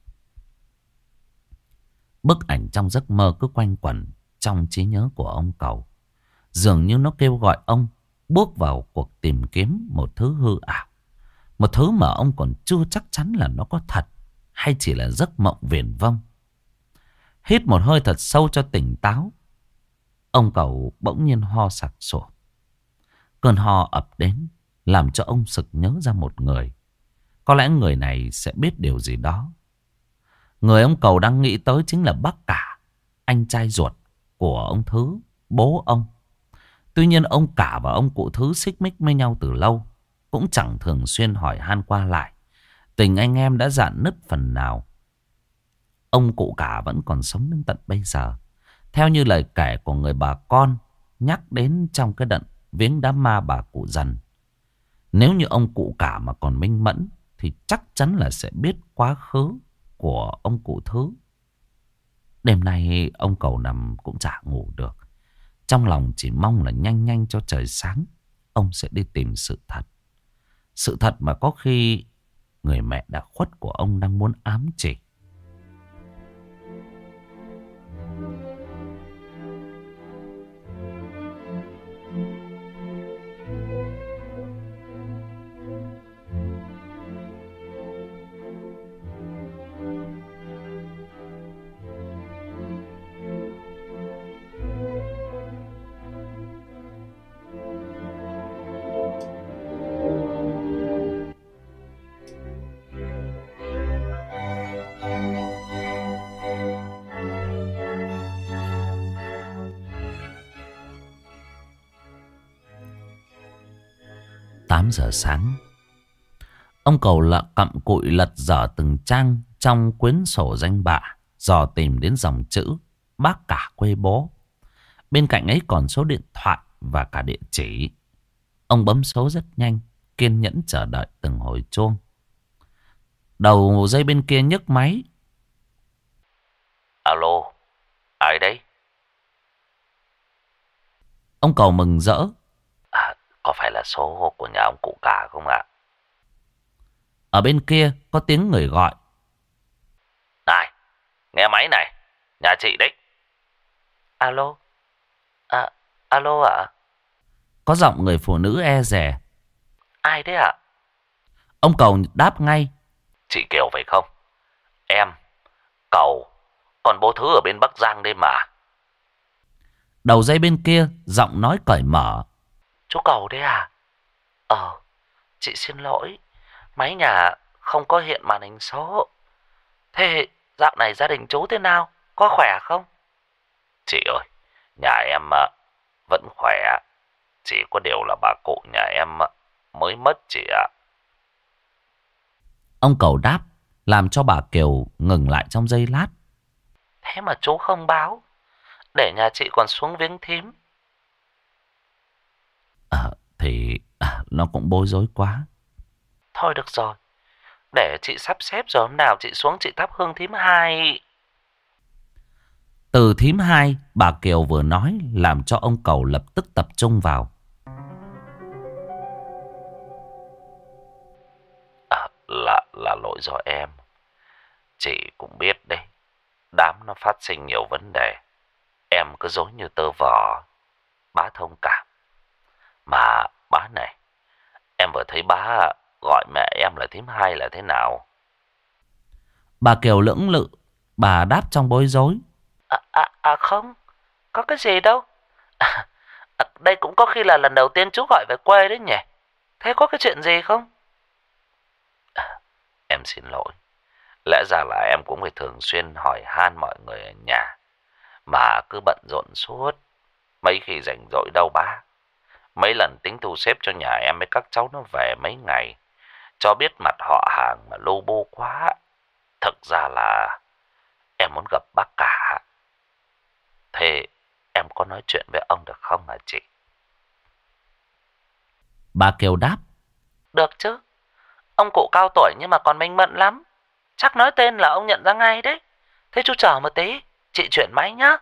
Bức ảnh trong giấc mơ cứ quanh quẩn trong trí nhớ của ông Cầu. Dường như nó kêu gọi ông bước vào cuộc tìm kiếm một thứ hư ảo. Một thứ mà ông còn chưa chắc chắn là nó có thật hay chỉ là giấc mộng viển vông. Hít một hơi thật sâu cho tỉnh táo, ông Cầu bỗng nhiên ho sặc sụa. Cơn ho ập đến làm cho ông sực nhớ ra một người. Có lẽ người này sẽ biết điều gì đó. Người ông Cầu đang nghĩ tới chính là bác Cả, anh trai ruột của ông Thứ, bố ông. Tuy nhiên ông Cả và ông cụ Thứ xích mích với nhau từ lâu, cũng chẳng thường xuyên hỏi han qua lại. Tình anh em đã rạn nứt phần nào. Ông cụ Cả vẫn còn sống đến tận bây giờ, theo như lời kể của người bà con nhắc đến trong cái đợt viếng đám ma bà cụ Dần. Nếu như ông cụ Cả mà còn minh mẫn thì chắc chắn là sẽ biết quá khứ của ông cụ Thứ. Đêm nay ông Cầu nằm cũng chả ngủ được. Trong lòng chỉ mong là nhanh nhanh cho trời sáng, ông sẽ đi tìm sự thật. Sự thật mà có khi người mẹ đã khuất của ông đang muốn ám chỉ. Giờ sáng, ông Cầu cặm cụi lật dở từng trang trong quyển sổ danh bạ, dò tìm đến dòng chữ bác Cả quê bố. Bên cạnh ấy còn số điện thoại và cả địa chỉ. Ông bấm số rất nhanh, kiên nhẫn chờ đợi từng hồi chuông. Đầu dây bên kia nhấc máy. Alo, ai đấy? Ông Cầu mừng rỡ. Có phải là số của nhà ông cụ Cả không ạ? Ở bên kia có tiếng người gọi. Này, nghe máy này, nhà chị đấy. Alo, alo ạ? Có giọng người phụ nữ e dè. Ai đấy ạ? Ông Cầu đáp ngay. Chị Kiều phải không? Em, Cầu, còn bố Thứ ở bên Bắc Giang đây mà. Đầu dây bên kia giọng nói cởi mở. Chú Cầu đấy à? Chị xin lỗi, máy nhà không có hiện màn hình số. Thế dạo này gia đình chú thế nào? Có khỏe không? Chị ơi, nhà em vẫn khỏe. Chỉ có điều là bà cụ nhà em mới mất chị ạ. Ông Cầu đáp làm cho bà Kiều ngừng lại trong giây lát. Thế mà chú không báo, để nhà chị còn xuống viếng thím. Thì nó cũng bối rối quá. Thôi được rồi, để chị sắp xếp rồi hôm nào chị xuống chị thắp hương thím hai. Từ thím hai bà Kiều vừa nói làm cho ông Cầu lập tức tập trung vào. Là lỗi do em. Chị cũng biết đấy, đám nó phát sinh nhiều vấn đề. Em cứ dối như tơ vò, bá thông cảm. Mà bá này, em vừa thấy bá gọi mẹ em là thím hai là thế nào? Bà Kiều lưỡng lự, bà đáp trong bối rối. Không, có cái gì đâu. Đây cũng có khi là lần đầu tiên chú gọi về quê đấy nhỉ. Thế có cái chuyện gì không? Em xin lỗi. Lẽ ra là em cũng phải thường xuyên hỏi han mọi người ở nhà, mà cứ bận rộn suốt. Mấy khi rảnh rỗi đâu bá. Mấy lần tính thu xếp cho nhà em với các cháu nó về mấy ngày, cho biết mặt họ hàng mà lu bu quá. Thực ra là em muốn gặp bác cả. Thế em có nói chuyện với ông được không hả chị? Bà Kiều đáp. Được chứ. Ông cụ cao tuổi nhưng mà còn minh mẫn lắm. Chắc nói tên là ông nhận ra ngay đấy. Thế chú chờ một tí, chị chuyển máy nhá.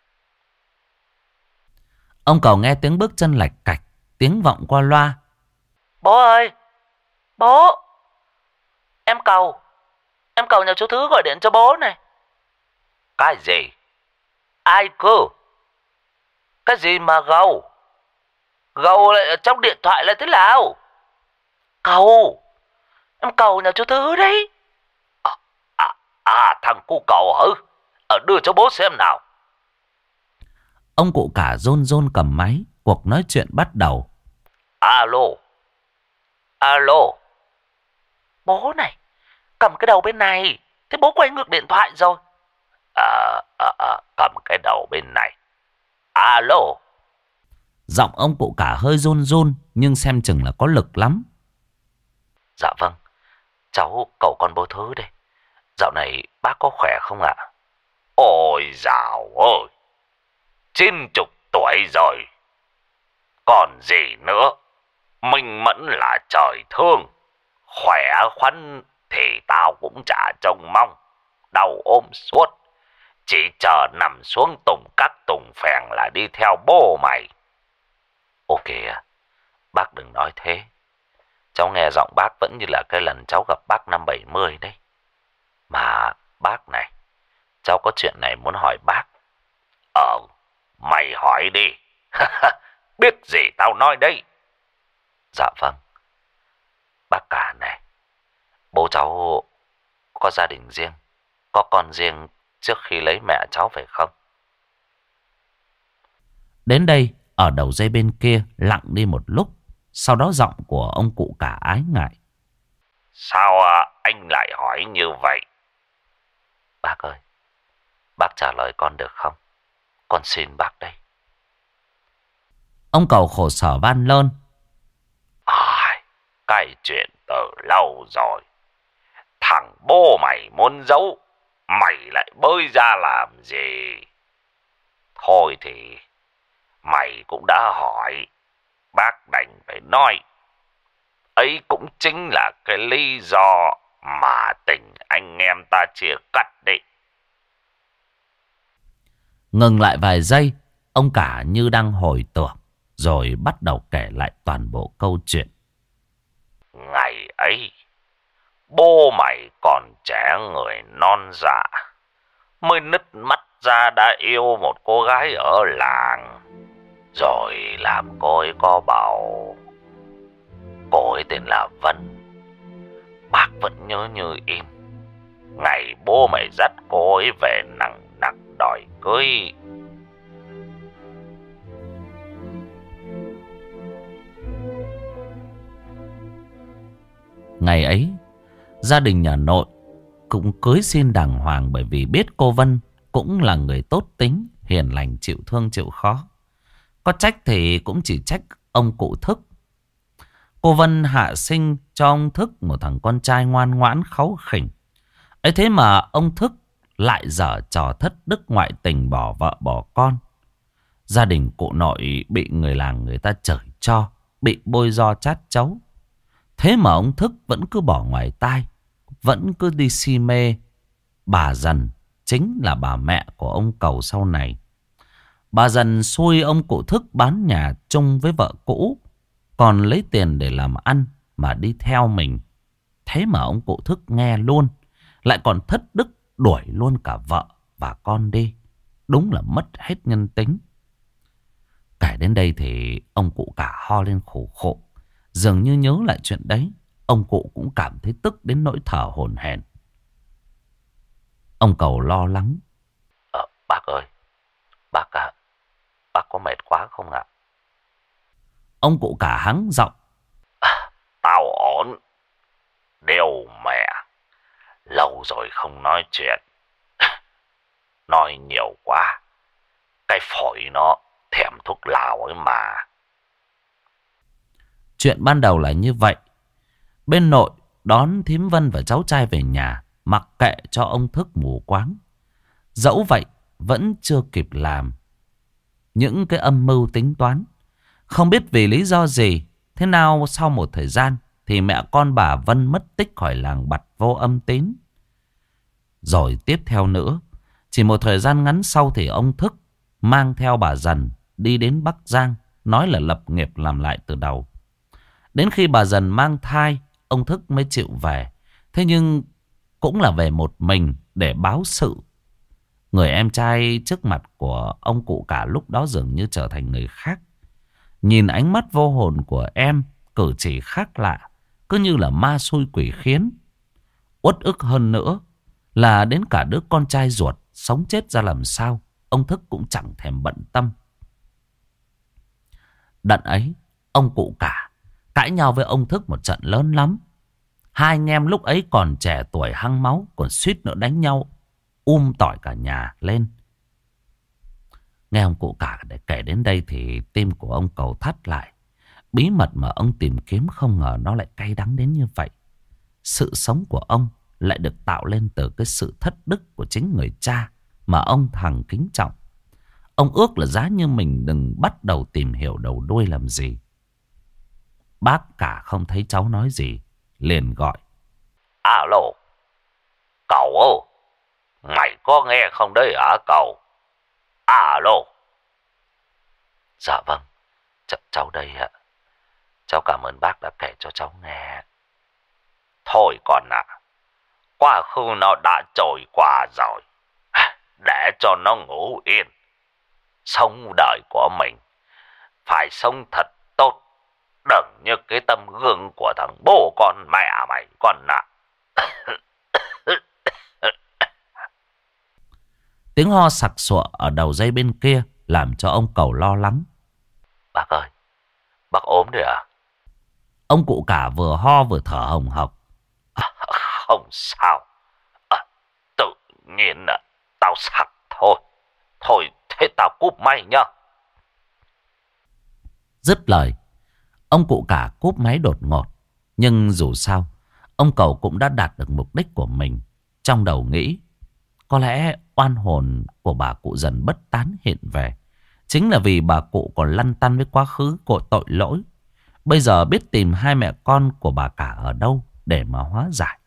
Ông Cầu nghe tiếng bước chân lạch cạch, tiếng vọng qua loa. Bố ơi! Bố! Em Cầu nhà chú Thứ gọi điện cho bố này. Cái gì? Ai cơ? Cái gì mà gầu? Gầu lại ở trong điện thoại là thế nào? Cầu! Em Cầu nhà chú Thứ đấy. Thằng cu Cầu hả? Đưa cho bố xem nào. Ông cụ cả rôn rôn cầm máy. Cuộc nói chuyện bắt đầu. Alo. Bố này, cầm cái đầu bên này. Thế bố quay ngược điện thoại rồi. Cầm cái đầu bên này. Alo. Giọng ông cụ cả hơi run run, nhưng xem chừng là có lực lắm. Dạ vâng, cháu cậu con bố Thứ đây. Dạo này bác có khỏe không ạ? Ôi dào ơi, 90 tuổi rồi, còn gì nữa. Minh mẫn là trời thương, khỏe khoắn thì tao cũng chả trông mong. Đau ôm suốt, chỉ chờ nằm xuống tùng các tùng phèn là đi theo bố mày. Ok à, bác đừng nói thế. Cháu nghe giọng bác vẫn như là cái lần cháu gặp bác năm 70 đấy. Mà bác này, cháu có chuyện này muốn hỏi bác. Mày hỏi đi. Biết gì tao nói đây. Dạ vâng. Bác cả này, bố cháu có gia đình riêng, có con riêng trước khi lấy mẹ cháu phải không? Đến đây, ở đầu dây bên kia lặng đi một lúc. Sau đó giọng của ông cụ cả ái ngại. Sao anh lại hỏi như vậy? Bác ơi, bác trả lời con được không? Con xin bác đây. Ông Cầu khổ sở van lơn. Cái chuyện từ lâu rồi. Thằng bố mày muốn giấu, mày lại bơi ra làm gì? Thôi thì mày cũng đã hỏi, bác đành phải nói. Ấy cũng chính là cái lý do mà tình anh em ta chia cắt đấy. Ngừng lại vài giây, ông cả như đang hồi tưởng, rồi bắt đầu kể lại toàn bộ câu chuyện. Ngày ấy, bố mày còn trẻ người non dạ, mới nứt mắt ra đã yêu một cô gái ở làng, rồi làm cô ấy có bầu. Cô ấy tên là Vân. Bác vẫn nhớ như in. Ngày bố mày dắt cô ấy về nặng nặng đòi cưới. Ngày ấy, gia đình nhà nội cũng cưới xin đàng hoàng, bởi vì biết cô Vân cũng là người tốt tính, hiền lành, chịu thương chịu khó. Có trách thì cũng chỉ trách ông cụ Thức. Cô Vân hạ sinh cho ông Thức một thằng con trai ngoan ngoãn kháu khỉnh. Ấy thế mà ông Thức lại giở trò thất đức ngoại tình, bỏ vợ bỏ con. Gia đình cụ nội bị người làng người ta chửi cho, bị bôi ro chát chấu. Thế mà ông Thức vẫn cứ bỏ ngoài tai, vẫn cứ đi si mê bà Dần, chính là bà mẹ của ông Cầu sau này. Bà Dần xui ông cụ Thức bán nhà chung với vợ cũ, còn lấy tiền để làm ăn mà đi theo mình. Thế mà ông cụ Thức nghe luôn, lại còn thất đức đuổi luôn cả vợ và con đi. Đúng là mất hết nhân tính. Kể đến đây thì ông cụ cả ho lên khổ khổ. Dường như nhớ lại chuyện đấy, ông cụ cũng cảm thấy tức đến nỗi thở hổn hển. Ông Cầu lo lắng. Bác ơi, bác có mệt quá không ạ? Ông cụ cả hắng giọng. Tao ổn. Đều mẹ. Lâu rồi không nói chuyện. Nói nhiều quá. Cái phổi nó thèm thuốc lào ấy mà. Chuyện ban đầu là như vậy. Bên nội đón thím Vân và cháu trai về nhà, mặc kệ cho ông Thức mù quáng. Dẫu vậy vẫn chưa kịp làm những cái âm mưu tính toán. Không biết vì lý do gì, thế nào sau một thời gian thì mẹ con bà Vân mất tích khỏi làng Bặt Vô âm tín. Rồi tiếp theo nữa, chỉ một thời gian ngắn sau thì ông Thức mang theo bà Dần đi đến Bắc Giang, nói là lập nghiệp làm lại từ đầu. Đến khi bà Dần mang thai, ông Thức mới chịu về. Thế nhưng cũng là về một mình để báo sự. Người em trai trước mặt của ông cụ cả lúc đó dường như trở thành người khác. Nhìn ánh mắt vô hồn của em, cử chỉ khác lạ, cứ như là ma xui quỷ khiến. Uất ức hơn nữa là đến cả đứa con trai ruột sống chết ra làm sao, ông Thức cũng chẳng thèm bận tâm. Đợt ấy, ông cụ cả cãi nhau với ông Thức một trận lớn lắm. Hai anh em lúc ấy còn trẻ tuổi hăng máu, còn suýt nữa đánh nhau tỏi cả nhà lên. Nghe ông cụ cả để kể đến đây thì tim của ông Cầu thắt lại. Bí mật mà ông tìm kiếm không ngờ nó lại cay đắng đến như vậy. Sự sống của ông lại được tạo lên từ cái sự thất đức của chính người cha mà ông thằng kính trọng. Ông ước là giá như mình đừng bắt đầu tìm hiểu đầu đuôi làm gì. Bác cả không thấy cháu nói gì, liền gọi. Alo, Cầu ơi, mày có nghe không đấy hả Cầu? Alo. Dạ vâng, cháu đây ạ. Cháu cảm ơn bác đã kể cho cháu nghe. Thôi con à, quá khứ nó đã trôi qua rồi. Để cho nó ngủ yên. Sống đời của mình phải sống thật tốt, đừng như cái tấm gương của thằng bố con mẹ mày con ạ. Tiếng ho sặc sụa ở đầu dây bên kia làm cho ông Cầu lo lắng. Bác ơi, bác ốm đấy à? Ông cụ cả vừa ho vừa thở hồng hộc. Không sao. Tự nhiên là tao sặc thôi. Thôi thế tao cúp máy nhá. Dứt lời, ông cụ cả cúp máy đột ngột. Nhưng dù sao, ông Cầu cũng đã đạt được mục đích của mình. Trong đầu nghĩ, có lẽ oan hồn của bà cụ Dần bất tán hiện về chính là vì bà cụ còn lăn tăn với quá khứ của tội lỗi. Bây giờ biết tìm hai mẹ con của bà cả ở đâu để mà hóa giải.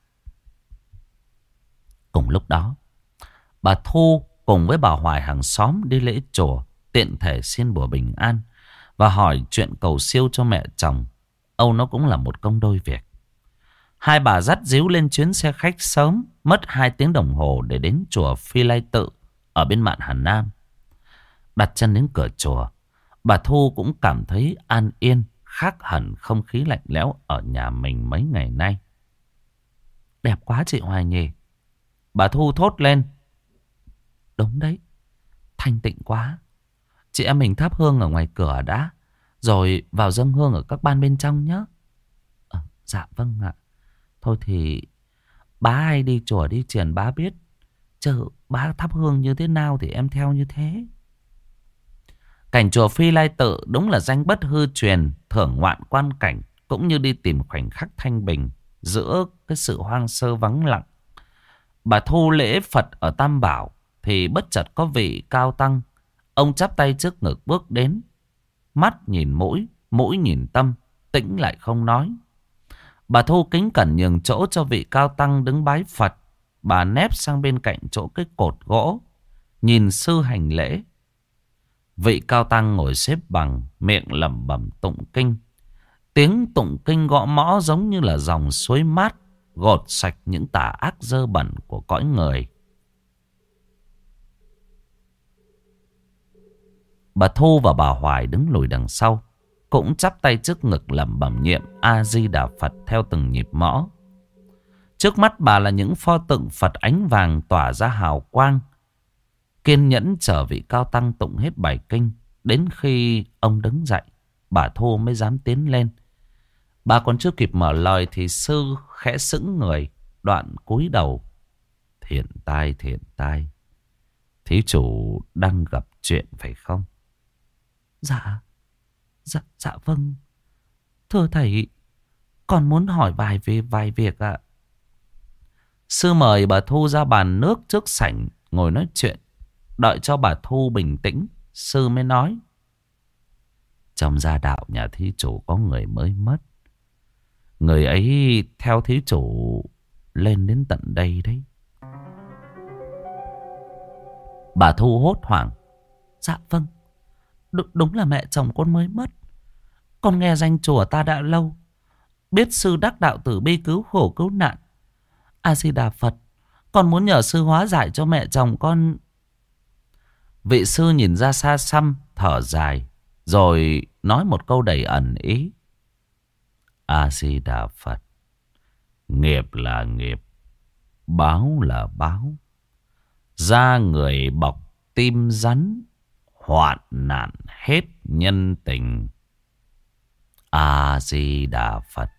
Cùng lúc đó, bà Thu cùng với bà Hoài hàng xóm đi lễ chùa, tiện thể xin bùa bình an và hỏi chuyện cầu siêu cho mẹ chồng. Âu nó cũng là một công đôi việc. Hai bà dắt díu lên chuyến xe khách sớm, mất 2 tiếng đồng hồ để đến chùa Phi Lai Tự ở bên mạn Hà Nam. Đặt chân đến cửa chùa, bà Thu cũng cảm thấy an yên, khác hẳn không khí lạnh lẽo ở nhà mình mấy ngày nay. Đẹp quá chị Hoài nhỉ? Bà Thu thốt lên. Đúng đấy, thanh tịnh quá. Chị em mình thắp hương ở ngoài cửa đã, rồi vào dâng hương ở các ban bên trong nhé. Dạ vâng ạ. Thôi thì bá hay đi chùa đi chiền bá biết, chứ bá thắp hương như thế nào thì em theo như thế. Cảnh chùa Phi Lai Tự đúng là danh bất hư truyền, thưởng ngoạn quan cảnh, cũng như đi tìm khoảnh khắc thanh bình giữa cái sự hoang sơ vắng lặng. Bà Thu lễ Phật ở Tam Bảo thì bất chợt có vị cao tăng. Ông chắp tay trước ngực bước đến, mắt nhìn mũi, mũi nhìn tâm, tĩnh lại không nói. Bà Thu kính cẩn nhường chỗ cho vị cao tăng đứng bái Phật. Bà nép sang bên cạnh chỗ cái cột gỗ, nhìn sư hành lễ. Vị cao tăng ngồi xếp bằng, miệng lẩm bẩm tụng kinh. Tiếng tụng kinh gõ mõ giống như là dòng suối mát gột sạch những tà ác dơ bẩn của cõi người. Bà Thu và bà Hoài đứng lùi đằng sau, cũng chắp tay trước ngực lẩm bẩm niệm A Di Đà Phật theo từng nhịp mõ. Trước mắt bà là những pho tượng Phật ánh vàng tỏa ra hào quang, kiên nhẫn chờ vị cao tăng tụng hết bài kinh. Đến khi ông đứng dậy, bà Thu mới dám tiến lên. Bà còn chưa kịp mở lời thì sư khẽ sững người, đoạn cúi đầu. Thiện tai, thí chủ đang gặp chuyện phải không? Dạ vâng. Thưa thầy, con muốn hỏi vài việc ạ. Sư mời bà Thu ra bàn nước trước sảnh ngồi nói chuyện. Đợi cho bà Thu bình tĩnh, sư mới nói. Trong gia đạo nhà thí chủ có người mới mất. Người ấy theo thí chủ lên đến tận đây đấy. Bà Thu hốt hoảng. Dạ vâng, đúng là mẹ chồng con mới mất. Con nghe danh chùa ta đã lâu, biết sư đắc đạo tử bi cứu khổ cứu nạn. A Di Đà Phật, con muốn nhờ sư hóa giải cho mẹ chồng con. Vị sư nhìn ra xa xăm, thở dài, rồi nói một câu đầy ẩn ý. A Di Đà Phật, nghiệp là nghiệp, báo là báo. Da người bọc tim rắn, hoạn nạn hết nhân tình. A Di Đà Phật.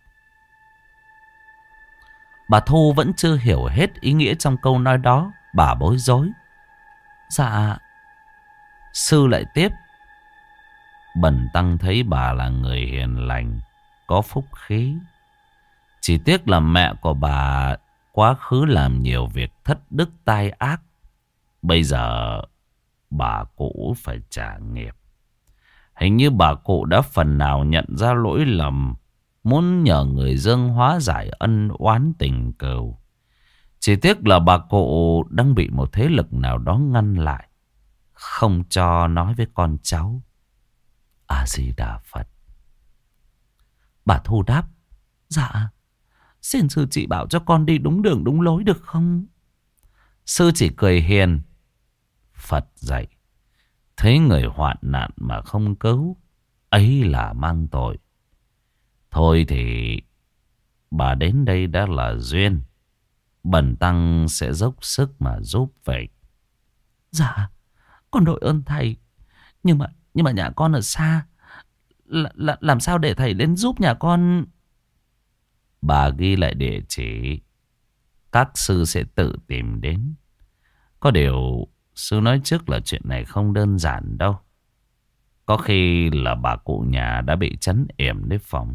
Bà Thu vẫn chưa hiểu hết ý nghĩa trong câu nói đó. Bà bối rối. Dạ. Sư lại tiếp. Bần tăng thấy bà là người hiền lành, có phúc khí. Chỉ tiếc là mẹ của bà quá khứ làm nhiều việc thất đức tai ác. Bây giờ bà cụ phải trả nghiệp. Hình như bà cụ đã phần nào nhận ra lỗi lầm, muốn nhờ người dâng hóa giải ân oán tình cừu. Chỉ tiếc là bà cụ đang bị một thế lực nào đó ngăn lại, không cho nói với con cháu. A Di Đà Phật. Bà Thu đáp. Dạ, xin sư chỉ bảo cho con đi đúng đường đúng lối được không? Sư chỉ cười hiền. Phật dạy, thấy người hoạn nạn mà không cứu, ấy là mang tội. Thôi thì bà đến đây đã là duyên, bần tăng sẽ dốc sức mà giúp vậy. Dạ, con đội ơn thầy. Nhưng mà nhà con ở xa, làm sao để thầy đến giúp nhà con? Bà ghi lại địa chỉ, các sư sẽ tự tìm đến. Có điều sư nói trước là chuyện này không đơn giản đâu. Có khi là bà cụ nhà đã bị trấn yểm đấy phòng.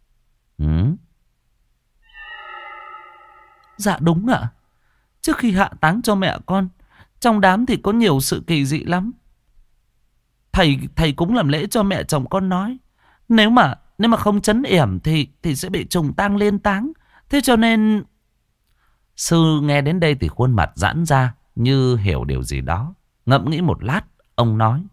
Dạ đúng ạ. Trước khi hạ táng cho mẹ con, trong đám thì có nhiều sự kỳ dị lắm. Thầy cũng làm lễ cho mẹ chồng con nói, nếu mà không trấn yểm thì sẽ bị trùng tang liên táng. Thế cho nên... Sư nghe đến đây thì khuôn mặt giãn ra, như hiểu điều gì đó. Ngẫm nghĩ một lát, ông nói.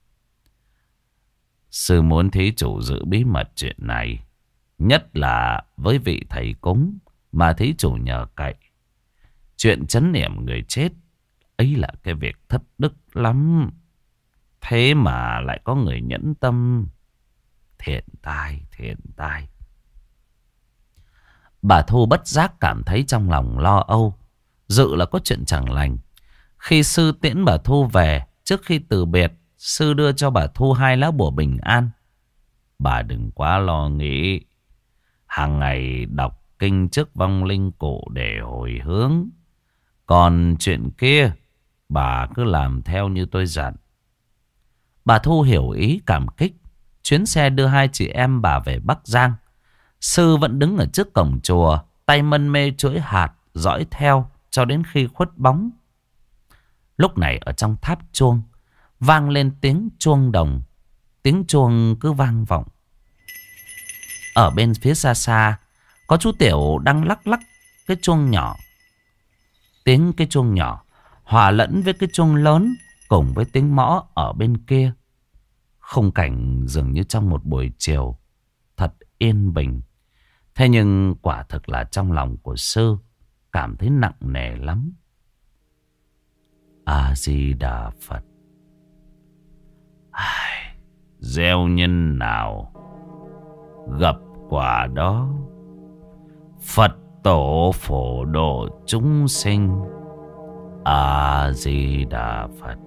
Sư muốn thí chủ giữ bí mật chuyện này, nhất là với vị thầy cúng mà thí chủ nhờ cậy. Chuyện trấn yểm người chết ấy là cái việc thất đức lắm. Thế mà lại có người nhẫn tâm. Thiện tai. Bà Thu bất giác cảm thấy trong lòng lo âu, dự là có chuyện chẳng lành. Khi sư tiễn bà Thu về, trước khi từ biệt, sư đưa cho bà Thu 2 lá bùa bình an. Bà đừng quá lo nghĩ. Hàng ngày đọc kinh trước vong linh cụ để hồi hướng. Còn chuyện kia, bà cứ làm theo như tôi dặn. Bà Thu hiểu ý, cảm kích. Chuyến xe đưa 2 chị em bà về Bắc Giang. Sư vẫn đứng ở trước cổng chùa, tay mân mê chuỗi hạt, dõi theo cho đến khi khuất bóng. Lúc này ở trong tháp chuông vang lên tiếng chuông đồng. Tiếng chuông cứ vang vọng. Ở bên phía xa xa có chú Tiểu đang lắc lắc cái chuông nhỏ. Tiếng cái chuông nhỏ hòa lẫn với cái chuông lớn, cùng với tiếng mõ ở bên kia. Khung cảnh dường như trong một buổi chiều thật yên bình. Thế nhưng quả thực là trong lòng của sư cảm thấy nặng nề lắm. A-di-đà Phật. Gieo nhân nào gặp quả đó. Phật tổ phổ độ chúng sinh. A-di-đà Phật.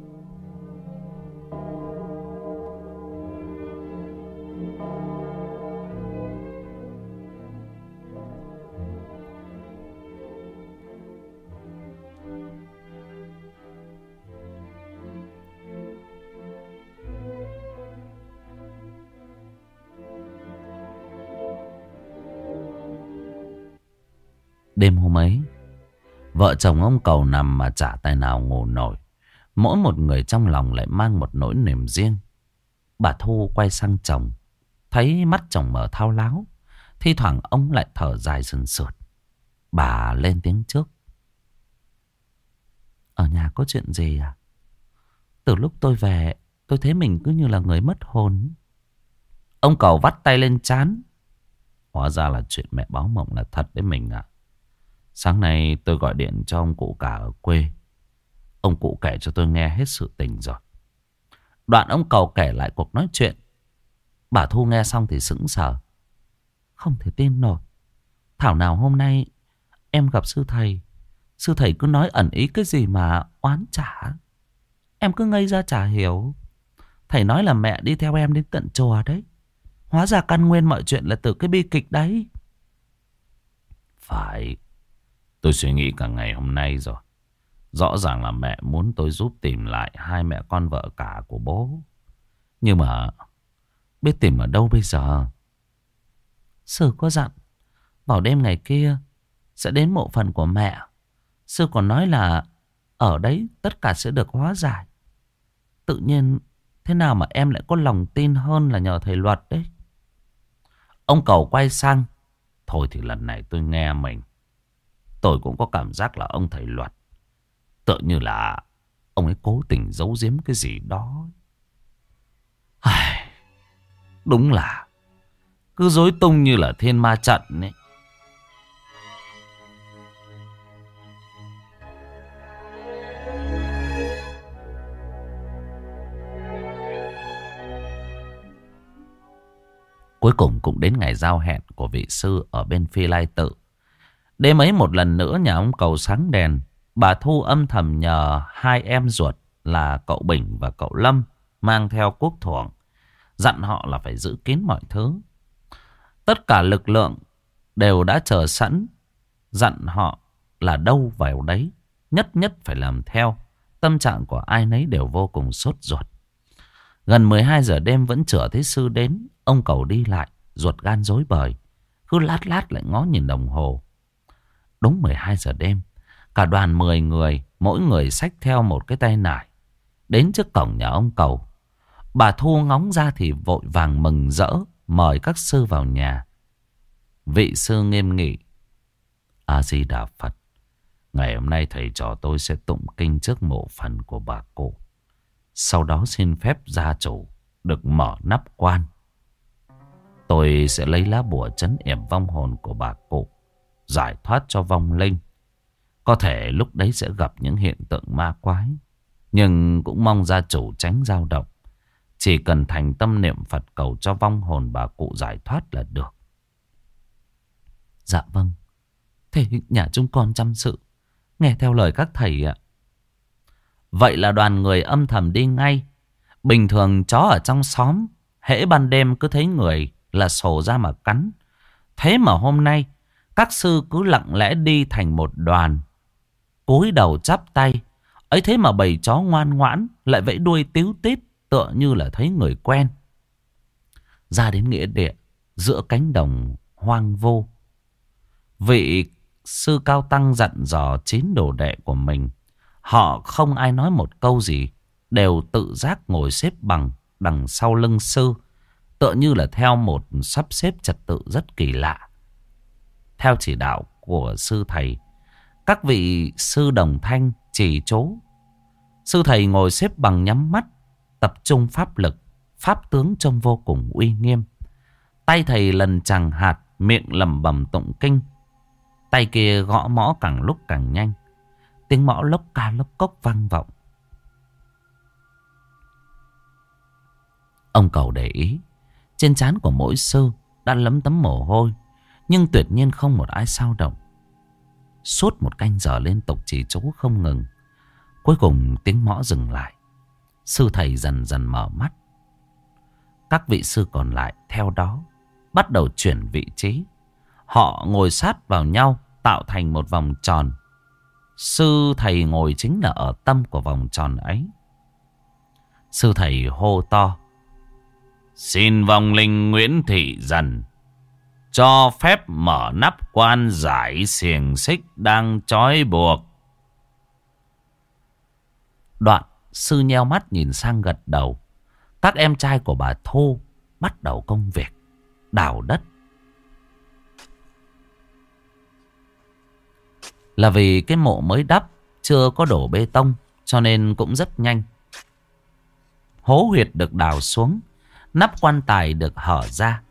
Đêm hôm ấy, vợ chồng ông Cầu nằm mà chả tài nào ngủ nổi. Mỗi một người trong lòng lại mang một nỗi niềm riêng. Bà Thu quay sang chồng, thấy mắt chồng mở thao láo. Thi thoảng ông lại thở dài sườn sượt. Bà lên tiếng trước. Ở nhà có chuyện gì à? Từ lúc tôi về, tôi thấy mình cứ như là người mất hồn. Ông Cầu vắt tay lên trán. Hóa ra là chuyện mẹ báo mộng là thật đấy mình ạ. Sáng nay tôi gọi điện cho ông cụ cả ở quê. Ông cụ kể cho tôi nghe hết sự tình rồi. Đoạn ông Cầu kể lại cuộc nói chuyện. Bà Thu nghe xong thì sững sờ. Không thể tin nổi. Thảo nào hôm nay em gặp sư thầy. Sư thầy cứ nói ẩn ý cái gì mà oán trả. Em cứ ngây ra chả hiểu. Thầy nói là mẹ đi theo em đến tận chùa đấy. Hóa ra căn nguyên mọi chuyện là từ cái bi kịch đấy. Phải. Tôi suy nghĩ cả ngày hôm nay rồi. Rõ ràng là mẹ muốn tôi giúp tìm lại hai mẹ con vợ cả của bố. Nhưng mà biết tìm ở đâu bây giờ? Sư có dặn vào đêm ngày kia sẽ đến mộ phần của mẹ. Sư còn nói là ở đấy tất cả sẽ được hóa giải. Tự nhiên thế nào mà em lại có lòng tin hơn là nhờ thầy Luật đấy. Ông Cầu quay sang. Thôi thì lần này tôi nghe mình. Tôi cũng có cảm giác là ông thầy Luật tựa như là ông ấy cố tình giấu giếm cái gì đó. Đúng là cứ rối tung như là thiên ma trận ấy. Cuối cùng cũng đến ngày giao hẹn của vị sư ở bên Phi Lai Tự. Đêm ấy một lần nữa nhà ông Cầu sáng đèn. Bà Thu âm thầm nhờ hai em ruột là cậu Bình và cậu Lâm mang theo cuốc thuồng, dặn họ là phải giữ kín mọi thứ. Tất cả lực lượng đều đã chờ sẵn, dặn họ là đâu vào đấy, nhất nhất phải làm theo. Tâm trạng của ai nấy đều vô cùng sốt ruột. Gần 12 giờ đêm vẫn chưa thấy sư đến. Ông Cầu đi lại, ruột gan rối bời, cứ lát lát lại ngó nhìn đồng hồ. Đúng 12 giờ đêm, cả đoàn 10 người, mỗi người xách theo một cái tay nải, đến trước cổng nhà ông Cầu. Bà Thu ngóng ra thì vội vàng mừng rỡ, mời các sư vào nhà. Vị sư nghiêm nghị. A-di-đà Phật. Ngày hôm nay thầy trò tôi sẽ tụng kinh trước mộ phần của bà cụ. Sau đó xin phép gia chủ được mở nắp quan. Tôi sẽ lấy lá bùa trấn yểm vong hồn của bà cụ, giải thoát cho vong linh. Có thể lúc đấy sẽ gặp những hiện tượng ma quái, nhưng cũng mong gia chủ tránh dao động. Chỉ cần thành tâm niệm Phật cầu cho vong hồn bà cụ giải thoát là được. Dạ vâng. Thế nhà chúng con chăm sự, nghe theo lời các thầy ạ. Vậy là đoàn người âm thầm đi ngay. Bình thường chó ở trong xóm, hễ ban đêm cứ thấy người là sổ ra mà cắn. Thế mà hôm nay các sư cứ lặng lẽ đi thành một đoàn, cúi đầu chắp tay. Ấy thế mà bầy chó ngoan ngoãn lại vẫy đuôi tíu tít, tựa như là thấy người quen. Ra đến nghĩa địa giữa cánh đồng hoang vô, vị sư cao tăng dặn dò 9 đồ đệ của mình. Họ không ai nói một câu gì, đều tự giác ngồi xếp bằng đằng sau lưng sư, tựa như là theo một sắp xếp trật tự rất kỳ lạ. Theo chỉ đạo của sư thầy, các vị sư đồng thanh chỉ chố. Sư thầy ngồi xếp bằng nhắm mắt, tập trung pháp lực. Pháp tướng trông vô cùng uy nghiêm. Tay thầy lần chằng hạt miệng lẩm bẩm tụng kinh. Tay kia gõ mõ càng lúc càng nhanh. Tiếng mõ lốc ca lốc cốc vang vọng. Ông Cầu để ý, trên trán của mỗi sư đã lấm tấm mồ hôi, nhưng tuyệt nhiên không một ai xao động. Suốt một canh giờ liên tục chỉ chú không ngừng. Cuối cùng tiếng mõ dừng lại. Sư thầy dần dần mở mắt. Các vị sư còn lại theo đó bắt đầu chuyển vị trí. Họ ngồi sát vào nhau, tạo thành một vòng tròn. Sư thầy ngồi chính là ở tâm của vòng tròn ấy. Sư thầy hô to: xin vong linh Nguyễn Thị Dần cho phép mở nắp quan giải xiềng xích đang trói buộc. Đoạn sư nheo mắt nhìn sang gật đầu. Các em trai của bà Thu bắt đầu công việc đào đất. Là vì cái mộ mới đắp, chưa có đổ bê tông, cho nên cũng rất nhanh. Hố huyệt được đào xuống, nắp quan tài được hở ra.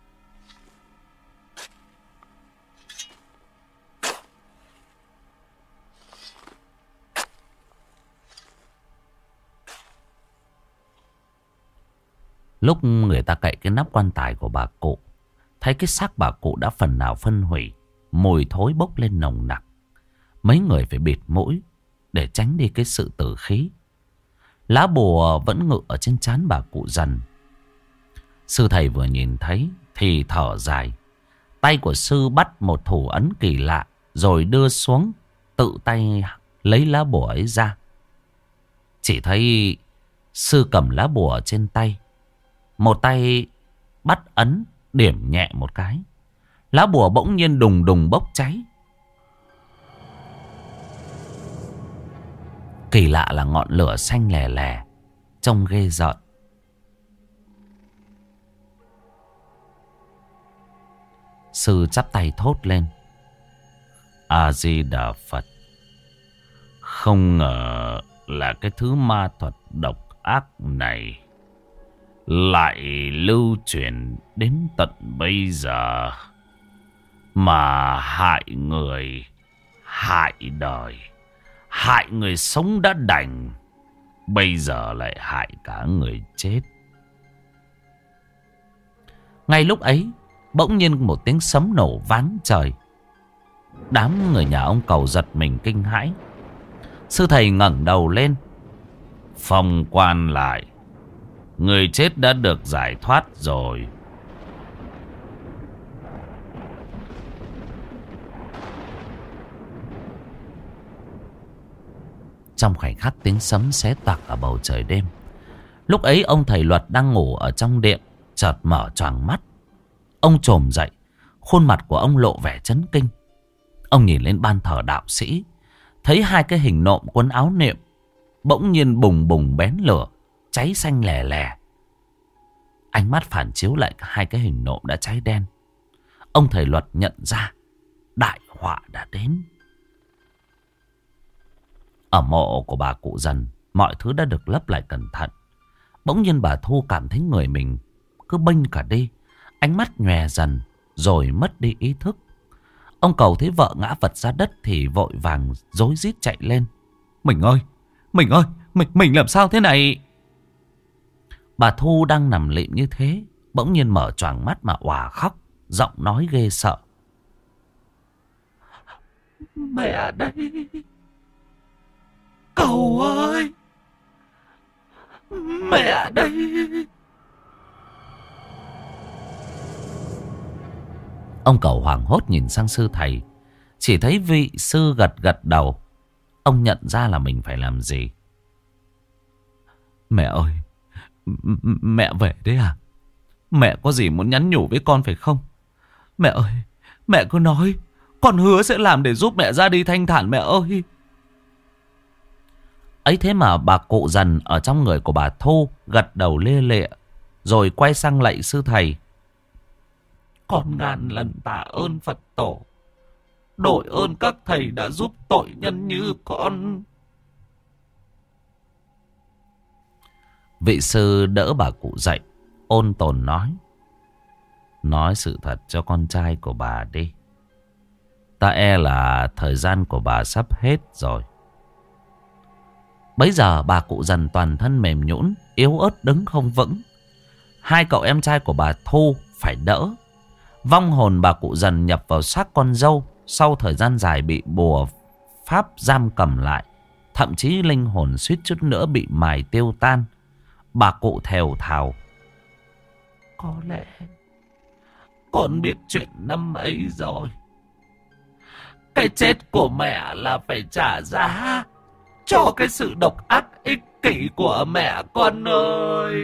Lúc người ta cậy cái nắp quan tài của bà cụ, thấy cái xác bà cụ đã phần nào phân hủy, mùi thối bốc lên nồng nặc. Mấy người phải bịt mũi để tránh đi cái sự tử khí. Lá bùa vẫn ngự ở trên trán bà cụ Dần. Sư thầy vừa nhìn thấy thì thở dài. Tay của sư bắt một thủ ấn kỳ lạ, rồi đưa xuống, tự tay lấy lá bùa ấy ra. Chỉ thấy sư cầm lá bùa trên tay, một tay bắt ấn điểm nhẹ một cái, lá bùa bỗng nhiên đùng đùng bốc cháy. Kỳ lạ là ngọn lửa xanh lè lè, trông ghê rợn. Sư chắp tay thốt lên: A Di Đà Phật. Không ngờ là cái thứ ma thuật độc ác này lại lưu truyền đến tận bây giờ, mà hại người, hại đời, hại người sống đã đành, bây giờ lại hại cả người chết. Ngay lúc ấy, bỗng nhiên một tiếng sấm nổ vang trời. Đám người nhà ông Cầu giật mình kinh hãi. Sư thầy ngẩng đầu lên: phong quan lại, người chết đã được giải thoát rồi. Trong khoảnh khắc tiếng sấm xé toạc ở bầu trời đêm. Lúc ấy ông thầy Luật đang ngủ ở trong điện, chợt mở choàng mắt. Ông chồm dậy, khuôn mặt của ông lộ vẻ chấn kinh. Ông nhìn lên ban thờ đạo sĩ, thấy hai cái hình nộm quấn áo niệm bỗng nhiên bùng bùng bén lửa, cháy xanh lè lè. Ánh mắt phản chiếu lại hai cái hình nộm đã cháy đen. Ông thầy Luật nhận ra đại họa đã đến. Ở mộ của bà cụ Dần, mọi thứ đã được lấp lại cẩn thận. Bỗng nhiên bà Thu cảm thấy người mình cứ bênh cả đi, ánh mắt nhòe dần rồi mất đi ý thức. Ông Cầu thấy vợ ngã vật ra đất thì vội vàng rối rít chạy lên: Mình ơi, mình làm sao thế này? Bà Thu đang nằm lịm như thế, bỗng nhiên mở choàng mắt mà òa khóc, giọng nói ghê sợ: Mẹ đây, Cầu ơi, mẹ đây. Ông Cầu hoảng hốt nhìn sang sư thầy, chỉ thấy vị sư gật gật đầu. Ông nhận ra là mình phải làm gì. Mẹ ơi, mẹ về đấy à? Mẹ có gì muốn nhắn nhủ với con phải không? Mẹ ơi, mẹ cứ nói, con hứa sẽ làm để giúp mẹ ra đi thanh thản mẹ ơi. Ấy thế mà bà cụ Dần ở trong người của bà Thu gật đầu lia lịa, rồi quay sang lạy sư thầy: Con ngàn lần tạ ơn Phật tổ, đội ơn các thầy đã giúp tội nhân như con. Vị sư đỡ bà cụ dậy, ôn tồn nói: Nói sự thật cho con trai của bà đi. Ta e là thời gian của bà sắp hết rồi. Bấy giờ bà cụ Dần toàn thân mềm nhũn, yếu ớt đứng không vững. Hai cậu em trai của bà Thu phải đỡ. Vong hồn bà cụ Dần nhập vào xác con dâu sau thời gian dài bị bùa pháp giam cầm lại. Thậm chí linh hồn suýt chút nữa bị mài tiêu tan. Bà cụ thều thào: có lẽ con biết chuyện năm ấy rồi. Cái chết của mẹ là phải trả giá cho cái sự độc ác ích kỷ của mẹ con ơi.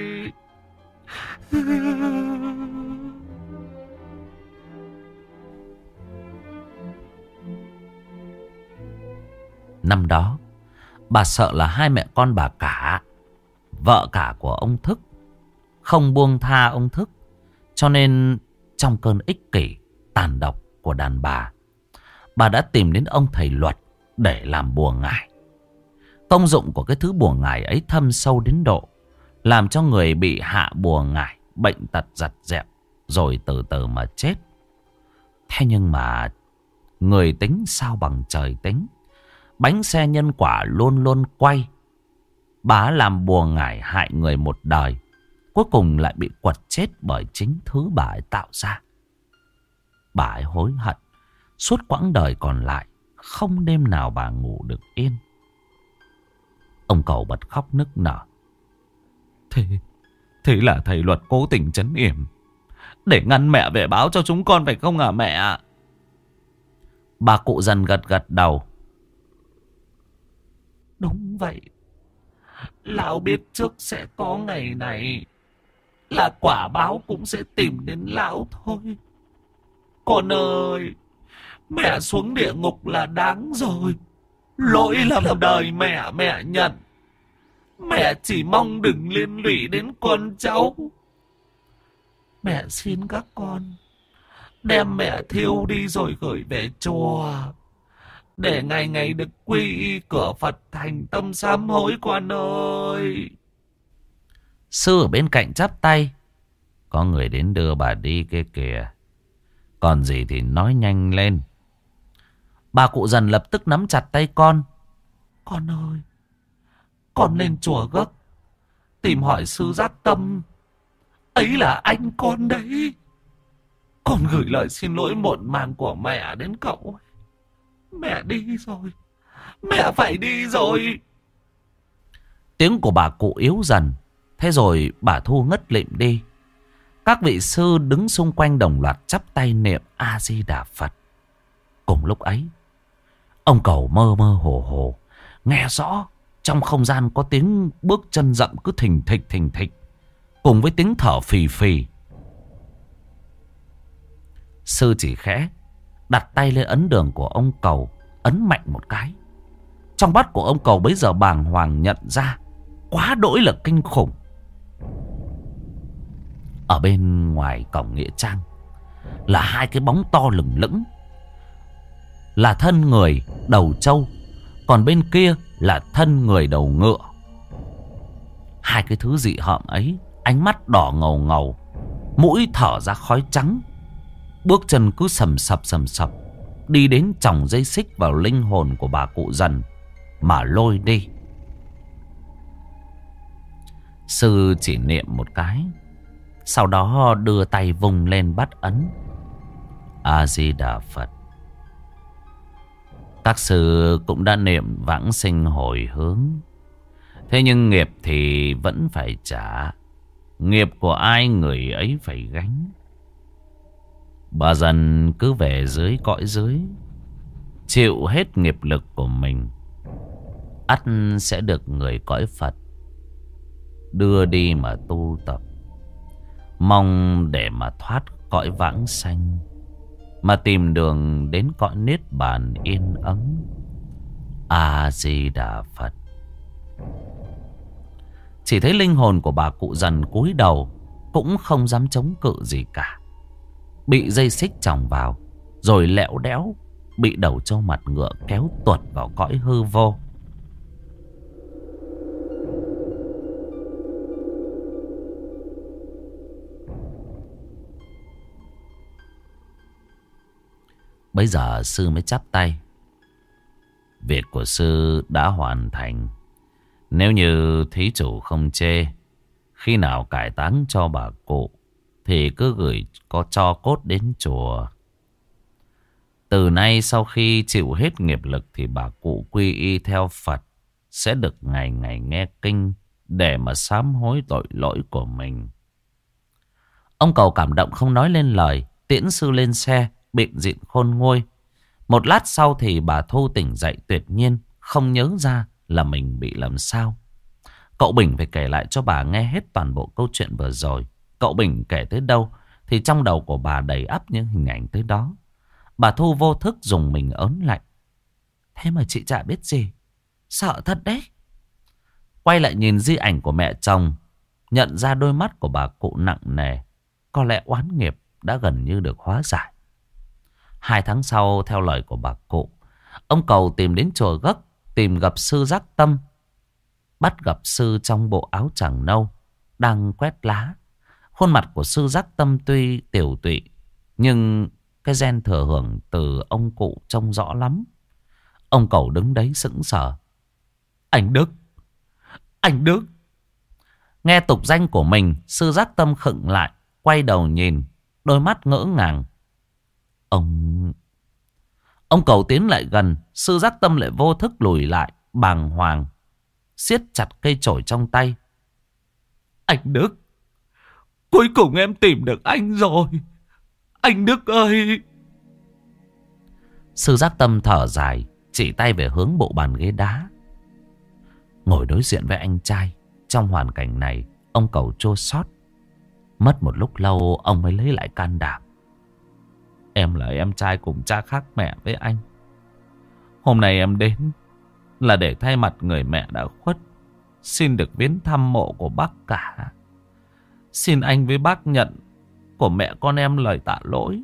Năm đó, bà sợ là hai mẹ con bà cả, vợ cả của ông Thức, không buông tha ông Thức. Cho nên trong cơn ích kỷ, tàn độc của đàn bà đã tìm đến ông thầy Luật để làm bùa ngải. Công dụng của cái thứ bùa ngải ấy thâm sâu đến độ làm cho người bị hạ bùa ngải bệnh tật giặt dẹo, rồi từ từ mà chết. Thế nhưng mà người tính sao bằng trời tính. Bánh xe nhân quả luôn luôn quay. Bà làm bùa ngải hại người một đời, cuối cùng lại bị quật chết bởi chính thứ bà ấy tạo ra. Bà ấy hối hận. Suốt quãng đời còn lại, không đêm nào bà ngủ được yên. Ông Cầu bật khóc nức nở. Thế là thầy Luật cố tình trấn yểm để ngăn mẹ về báo cho chúng con phải không hả mẹ? Bà cụ Dần gật gật đầu. Đúng vậy. Lão biết trước sẽ có ngày này, là quả báo cũng sẽ tìm đến lão thôi. Con ơi, mẹ xuống địa ngục là đáng rồi. Lỗi lầm đời mẹ nhận. Mẹ chỉ mong đừng liên lụy đến con cháu. Mẹ xin các con đem mẹ thiêu đi rồi gửi về chùa, để ngày ngày được quy y cửa Phật thành tâm sám hối con ơi. Sư ở bên cạnh chắp tay. Có người đến đưa bà đi kia kìa. Còn gì thì nói nhanh lên. Bà cụ Dần lập tức nắm chặt tay con. Con ơi, con lên chùa gấp, tìm hỏi sư Giác Tâm. Ấy là anh con đấy. Con gửi lời xin lỗi muộn màng của mẹ đến cậu. Mẹ đi rồi. Mẹ phải đi rồi. Tiếng của bà cụ yếu dần. Thế rồi bà Thu ngất lịm đi. Các vị sư đứng xung quanh đồng loạt chắp tay niệm A-di-đà Phật. Cùng lúc ấy, ông Cầu mơ mơ hồ hồ nghe rõ trong không gian có tiếng bước chân dậm cứ thình thịch, cùng với tiếng thở phì phì. Sư chỉ khẽ đặt tay lên ấn đường của ông Cầu, ấn mạnh một cái. Trong mắt của ông Cầu bấy giờ bàng hoàng nhận ra quá đỗi là kinh khủng. Ở bên ngoài cổng nghĩa trang là hai cái bóng to lừng lững, là thân người đầu trâu, còn bên kia là thân người đầu ngựa. Hai cái thứ dị hợm ấy, ánh mắt đỏ ngầu ngầu, mũi thở ra khói trắng, bước chân cứ sầm sập, đi đến chòng dây xích vào linh hồn của bà cụ Dần mà lôi đi. Sư chỉ niệm một cái, sau đó đưa tay vùng lên bắt ấn A-di-đà Phật. Các sư cũng đã niệm vãng sinh hồi hướng. Thế nhưng nghiệp thì vẫn phải trả. Nghiệp của ai người ấy phải gánh. Bà Dần cứ về dưới cõi dưới, chịu hết nghiệp lực của mình, ắt sẽ được người cõi Phật đưa đi mà tu tập, mong để mà thoát cõi vãng sanh, mà tìm đường đến cõi niết bàn yên ấm. A-di-đà Phật. Chỉ thấy linh hồn của bà cụ Dần cúi đầu, cũng không dám chống cự gì cả, bị dây xích chồng vào, rồi lẹo đẽo bị đầu trâu mặt ngựa kéo tuột vào cõi hư vô. Bấy giờ sư mới chắp tay. Việc của sư đã hoàn thành. Nếu như thí chủ không chê, khi nào cải táng cho bà cụ thì cứ gửi có tro cốt đến chùa. Từ nay sau khi chịu hết nghiệp lực thì bà cụ quy y theo Phật, sẽ được ngày ngày nghe kinh để mà sám hối tội lỗi của mình. Ông Cầu cảm động không nói lên lời, tiễn sư lên xe, bịn dịn khôn nguôi. Một lát sau thì bà Thu tỉnh dậy tuyệt nhiên, không nhớ ra là mình bị làm sao. Cậu Bình phải kể lại cho bà nghe hết toàn bộ câu chuyện vừa rồi. Cậu Bình kể tới đâu thì trong đầu của bà đầy ắp những hình ảnh tới đó. Bà Thu vô thức dùng mình ớn lạnh. Thế mà chị chả biết gì. Sợ thật đấy. Quay lại nhìn di ảnh của mẹ chồng, nhận ra đôi mắt của bà cụ nặng nề. Có lẽ oán nghiệp đã gần như được hóa giải. 2 tháng sau, theo lời của bà cụ, ông Cầu tìm đến chùa Gấc, tìm gặp sư Giác Tâm. Bắt gặp sư trong bộ áo tràng nâu, đang quét lá. Khuôn mặt của sư Giác Tâm tuy tiểu tụy, nhưng cái gen thừa hưởng từ ông cụ trông rõ lắm. Ông Cầu đứng đấy sững sờ. Anh Đức! Anh Đức! Nghe tục danh của mình, sư Giác Tâm khựng lại, quay đầu nhìn, đôi mắt ngỡ ngàng. Ông Cầu tiến lại gần, sư Giác Tâm lại vô thức lùi lại, bàng hoàng, siết chặt cây chổi trong tay. Anh Đức! Cuối cùng em tìm được anh rồi! Anh Đức ơi! Sư Giác Tâm thở dài, chỉ tay về hướng bộ bàn ghế đá. Ngồi đối diện với anh trai, trong hoàn cảnh này, ông Cầu chua xót. Mất một lúc lâu, ông mới lấy lại can đảm. Em là em trai cùng cha khác mẹ với anh. Hôm nay em đến là để thay mặt người mẹ đã khuất, xin được viếng thăm mộ của bác cả. Xin anh với bác nhận của mẹ con em lời tạ lỗi.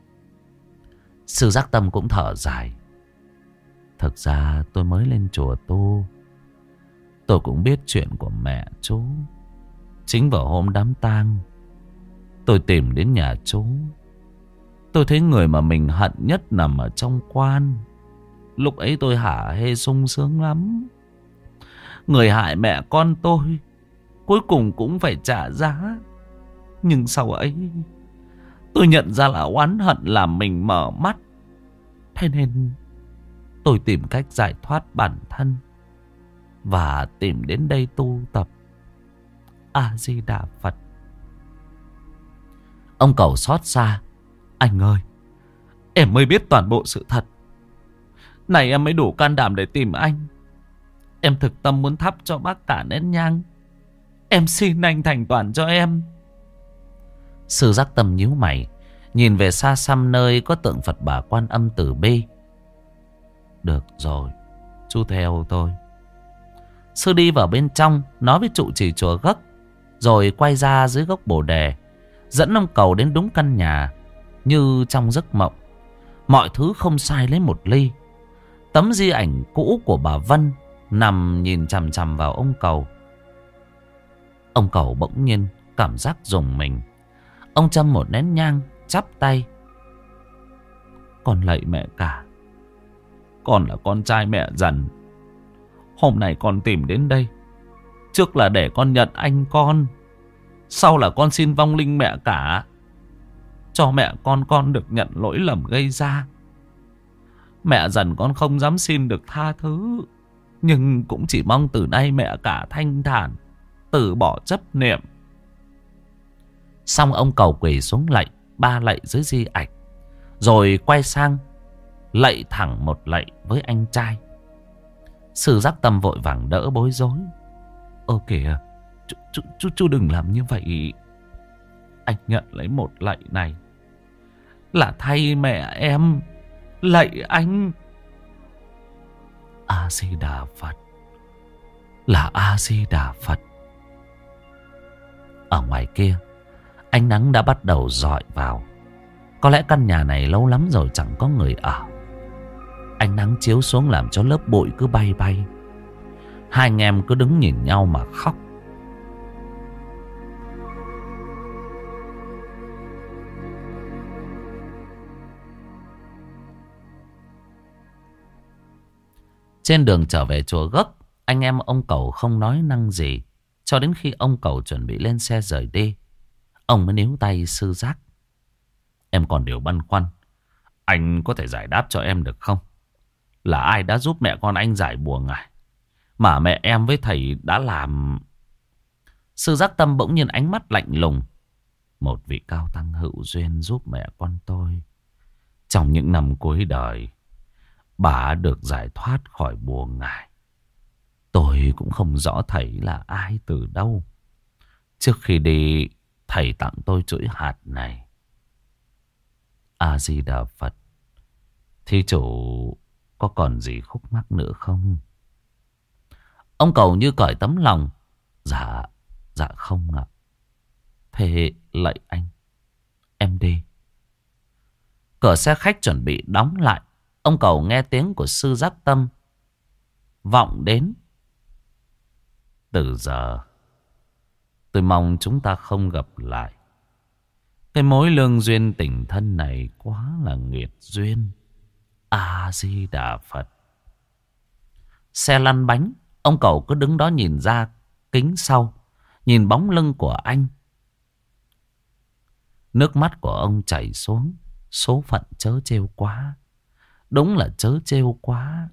Sư Giác Tâm cũng thở dài. Thực ra tôi mới lên chùa tu, tôi cũng biết chuyện của mẹ chú. Chính vào hôm đám tang, tôi tìm đến nhà chú. Tôi thấy người mà mình hận nhất nằm ở trong quan. Lúc ấy tôi hả hê sung sướng lắm. Người hại mẹ con tôi cuối cùng cũng phải trả giá. Nhưng sau ấy tôi nhận ra là oán hận làm mình mở mắt. Thế nên tôi tìm cách giải thoát bản thân và tìm đến đây tu tập. A-di-đà Phật. Ông Cầu xót xa. Anh ơi, em mới biết toàn bộ sự thật. Này em mới đủ can đảm để tìm anh. Em thực tâm muốn thắp cho bác cả nén nhang. Em xin anh thành toàn cho em. Sư Giác Tâm nhíu mày, nhìn về xa xăm nơi có tượng Phật Bà Quan Âm Từ Bi. Được rồi, chú theo tôi. Sư đi vào bên trong, nói với trụ trì chùa Gấc, rồi quay ra dưới gốc bồ đề, dẫn ông Cầu đến đúng căn nhà như trong giấc mộng. Mọi thứ không sai lấy một ly. Tấm di ảnh cũ của bà Vân nằm nhìn chằm chằm vào ông Cầu. Ông Cầu bỗng nhiên cảm giác rùng mình. Ông châm một nén nhang, chắp tay. Con lạy mẹ cả. Con là con trai mẹ Dần. Hôm nay con tìm đến đây, trước là để con nhận anh con, sau là con xin vong linh mẹ cả, cho mẹ con được nhận lỗi lầm gây ra. Mẹ Dần con không dám xin được tha thứ, nhưng cũng chỉ mong từ nay mẹ cả thanh thản, từ bỏ chấp niệm. Xong ông Cầu quỳ xuống lạy 3 lạy dưới di ảnh, rồi quay sang lạy thẳng một lạy với anh trai. Sư Giác Tâm vội vàng đỡ bối rối. Ơ kìa, chú đừng làm như vậy. Anh nhận lấy một lạy này là thay mẹ em lạy anh. A-di-đà Phật, là A-di-đà Phật. Ở ngoài kia, ánh nắng đã bắt đầu rọi vào. Có lẽ căn nhà này lâu lắm rồi chẳng có người ở. Ánh nắng chiếu xuống làm cho lớp bụi cứ bay bay. Hai anh em cứ đứng nhìn nhau mà khóc. Trên đường trở về chùa Gốc, anh em ông Cẩu không nói năng gì. Cho đến khi ông Cẩu chuẩn bị lên xe rời đi, ông mới níu tay Sư Giác. Em còn điều băn khoăn. Anh có thể giải đáp cho em được không? Là ai đã giúp mẹ con anh giải bùa ngải mà mẹ em với thầy đã làm? Sư Giác Tâm bỗng nhiên ánh mắt lạnh lùng. Một vị cao tăng hữu duyên giúp mẹ con tôi. Trong những năm cuối đời, bà được giải thoát khỏi bùa ngải. Tôi cũng không rõ thầy là ai từ đâu. Trước khi đi, thầy tặng tôi chuỗi hạt này. A-di-đà Phật. Thí chủ có còn gì khúc mắc nữa không? Ông Cẩu như cởi tấm lòng. Dạ không ạ. Thế lạy anh, em đi. Cửa xe khách chuẩn bị đóng lại. Ông Cẩu nghe tiếng của Sư Giác Tâm vọng đến. Từ giờ tôi mong chúng ta không gặp lại. Cái mối lương duyên tình thân này quá là nghiệt duyên. A-di-đà Phật. Xe lăn bánh. Ông Cẩu cứ đứng đó nhìn ra kính sau, nhìn bóng lưng của anh. Nước mắt của ông chảy xuống. Số phận trớ trêu quá. Đúng là trớ trêu quá.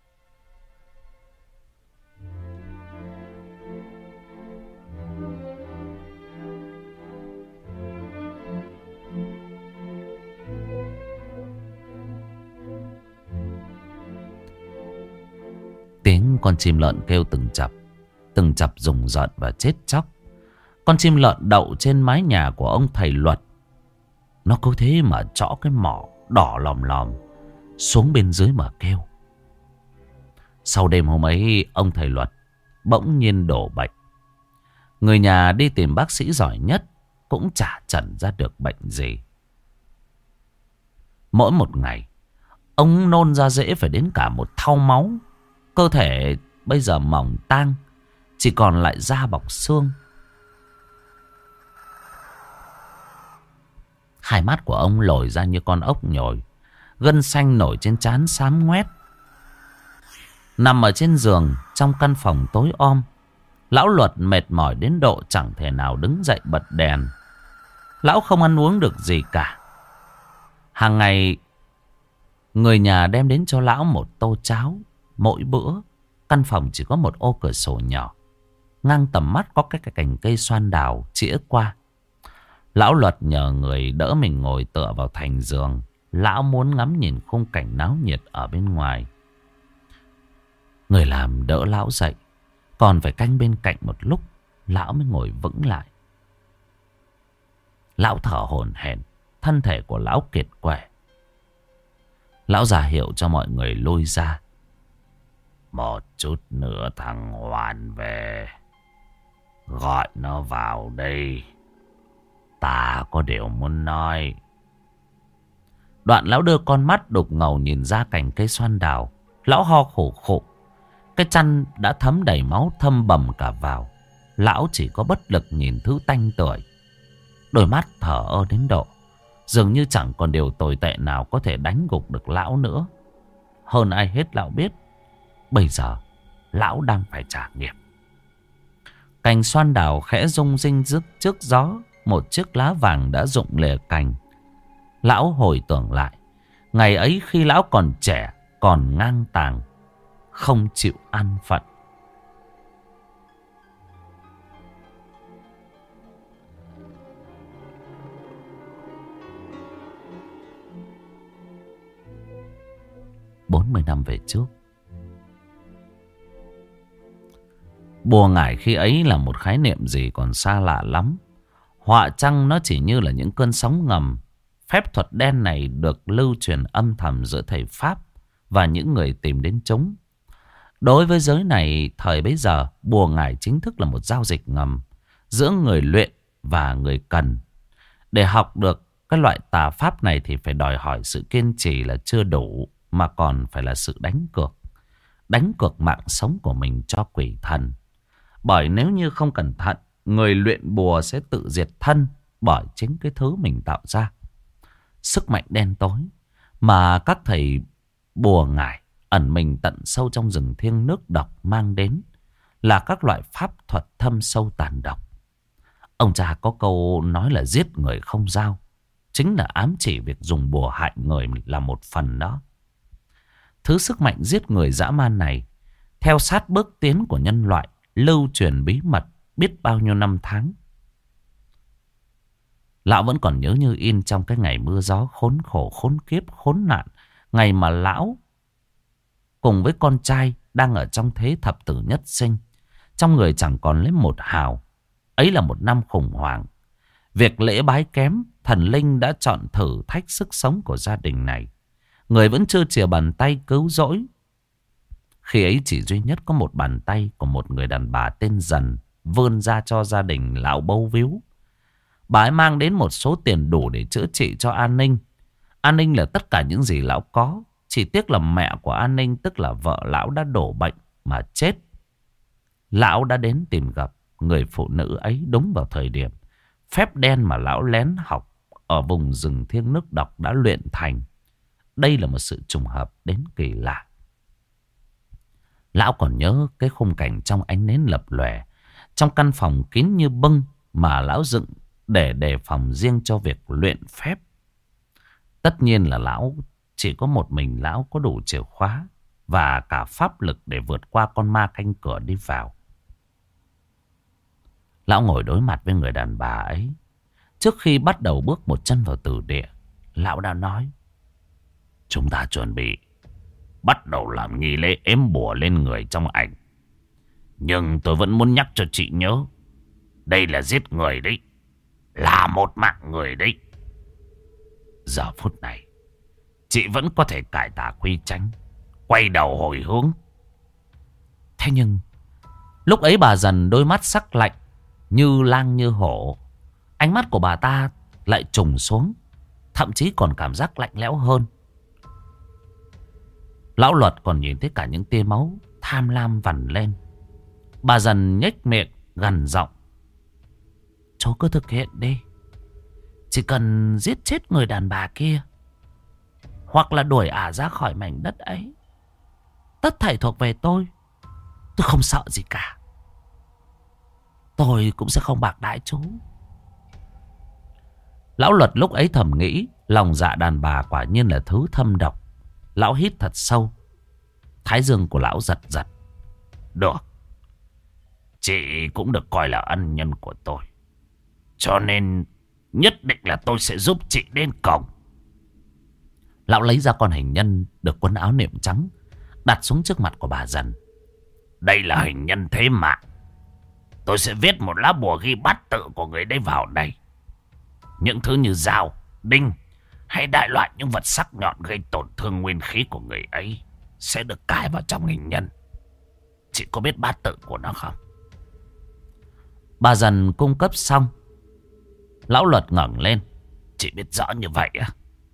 Tiếng con chim lợn kêu từng chập rùng rợn và chết chóc. Con chim lợn đậu trên mái nhà của ông thầy Luật. Nó cứ thế mà trõ cái mỏ đỏ lòm lòm xuống bên dưới mà kêu. Sau đêm hôm ấy, ông thầy Luật bỗng nhiên đổ bệnh. Người nhà đi tìm bác sĩ giỏi nhất cũng chả chẩn ra được bệnh gì. Mỗi một ngày, ông nôn ra rễ phải đến cả một thau máu. Cơ thể bây giờ mỏng tang, chỉ còn lại da bọc xương. Hai mắt của ông lồi ra như con ốc nhồi. Gân xanh nổi trên trán xám ngoét. Nằm ở trên giường trong căn phòng tối om, lão Luật mệt mỏi đến độ chẳng thể nào đứng dậy bật đèn. Lão không ăn uống được gì cả. Hàng ngày, người nhà đem đến cho lão một tô cháo mỗi bữa. Căn phòng chỉ có một ô cửa sổ nhỏ. Ngang tầm mắt có cái cành cây xoan đào chĩa qua. Lão Luật nhờ người đỡ mình ngồi tựa vào thành giường. Lão muốn ngắm nhìn khung cảnh náo nhiệt ở bên ngoài. Người làm đỡ lão dậy, còn phải canh bên cạnh một lúc, lão mới ngồi vững lại. Lão thở hổn hển, thân thể của lão kiệt quệ. Lão ra hiệu cho mọi người lui ra. Một chút nữa thằng Hoàn về, gọi nó vào đây. Ta có điều muốn nói. Đoạn lão đưa con mắt đục ngầu nhìn ra cành cây xoan đào. Lão ho khổ khổ. Cái chăn đã thấm đầy máu thâm bầm cả vào. Lão chỉ có bất lực nhìn thứ tanh tưởi. Đôi mắt thở ơ đến độ dường như chẳng còn điều tồi tệ nào có thể đánh gục được lão nữa. Hơn ai hết lão biết, bây giờ lão đang phải trả nghiệp. Cành xoan đào khẽ rung rinh rức trước gió. Một chiếc lá vàng đã rụng lìa cành. Lão hồi tưởng lại ngày ấy khi lão còn trẻ, còn ngang tàng, không chịu an phận. Bốn mươi năm về trước, bùa ngải khi ấy là một khái niệm gì còn xa lạ lắm. Họa chăng nó chỉ như là những cơn sóng ngầm. Phép thuật đen này được lưu truyền âm thầm giữa thầy Pháp và những người tìm đến chúng. Đối với giới này, thời bấy giờ, bùa ngải chính thức là một giao dịch ngầm giữa người luyện và người cần. Để học được cái loại tà pháp này thì phải đòi hỏi sự kiên trì là chưa đủ, mà còn phải là sự đánh cược. Đánh cược mạng sống của mình cho quỷ thần. Bởi nếu như không cẩn thận, người luyện bùa sẽ tự diệt thân bởi chính cái thứ mình tạo ra. Sức mạnh đen tối mà các thầy bùa ngải ẩn mình tận sâu trong rừng thiêng nước độc mang đến là các loại pháp thuật thâm sâu tàn độc. Ông cha có câu nói là giết người không dao, chính là ám chỉ việc dùng bùa hại người là một phần đó. Thứ sức mạnh giết người dã man này, theo sát bước tiến của nhân loại, lưu truyền bí mật biết bao nhiêu năm tháng. Lão vẫn còn nhớ như in trong cái ngày mưa gió khốn khổ, khốn kiếp, khốn nạn. Ngày mà lão cùng với con trai đang ở trong thế thập tử nhất sinh, trong người chẳng còn lấy một hào. Ấy là một năm khủng hoảng. Việc lễ bái kém, thần linh đã chọn thử thách sức sống của gia đình này. Người vẫn chưa chìa bàn tay cứu rỗi. Khi ấy chỉ duy nhất có một bàn tay của một người đàn bà tên Dần vươn ra cho gia đình lão bấu víu. Bà ấy mang đến một số tiền đủ để chữa trị cho An Ninh. An Ninh là tất cả những gì lão có. Chỉ tiếc là mẹ của An Ninh, tức là vợ lão, đã đổ bệnh mà chết. Lão đã đến tìm gặp người phụ nữ ấy đúng vào thời điểm phép đen mà lão lén học ở vùng rừng thiêng nước độc đã luyện thành. Đây là một sự trùng hợp đến kỳ lạ. Lão còn nhớ cái khung cảnh trong ánh nến lập lòe, trong căn phòng kín như bưng mà lão dựng để đề phòng riêng cho việc luyện phép. Tất nhiên là lão chỉ có một mình lão có đủ chìa khóa và cả pháp lực để vượt qua con ma canh cửa đi vào. Lão ngồi đối mặt với người đàn bà ấy. Trước khi bắt đầu bước một chân vào tử địa, lão đã nói: chúng ta chuẩn bị bắt đầu làm nghi lễ ếm bùa lên người trong ảnh. Nhưng tôi vẫn muốn nhắc cho chị nhớ, đây là giết người đấy, là một mạng người đấy. Giờ phút này chị vẫn có thể cải tà quy chánh, quay đầu hồi hướng. Thế nhưng lúc ấy bà Dần đôi mắt sắc lạnh như lang như hổ. Ánh mắt của bà ta lại trùng xuống, thậm chí còn cảm giác lạnh lẽo hơn. Lão Luật còn nhìn thấy cả những tia máu tham lam vằn lên. Bà Dần nhếch miệng gằn giọng: chú cứ thực hiện đi. Chỉ cần giết chết người đàn bà kia, hoặc là đuổi ả ra khỏi mảnh đất ấy, tất thảy thuộc về tôi. Tôi không sợ gì cả. Tôi cũng sẽ không bạc đãi chú. Lão Luật lúc ấy thầm nghĩ, lòng dạ đàn bà quả nhiên là thứ thâm độc. Lão hít thật sâu. Thái dương của lão giật giật. Được, chị cũng được coi là ân nhân của tôi, cho nên nhất định là tôi sẽ giúp chị đến cổng. Lão lấy ra con hình nhân được quấn áo niệm trắng, đặt xuống trước mặt của bà Dần. Đây là hình nhân thế mạng. Tôi sẽ viết một lá bùa ghi bát tự của người đấy vào đây. Những thứ như dao, đinh hay đại loại những vật sắc nhọn gây tổn thương nguyên khí của người ấy sẽ được cài vào trong hình nhân. Chị có biết bát tự của nó không? Bà Dần cung cấp xong, Lão Luật ngẩng lên. Chị biết rõ như vậy á?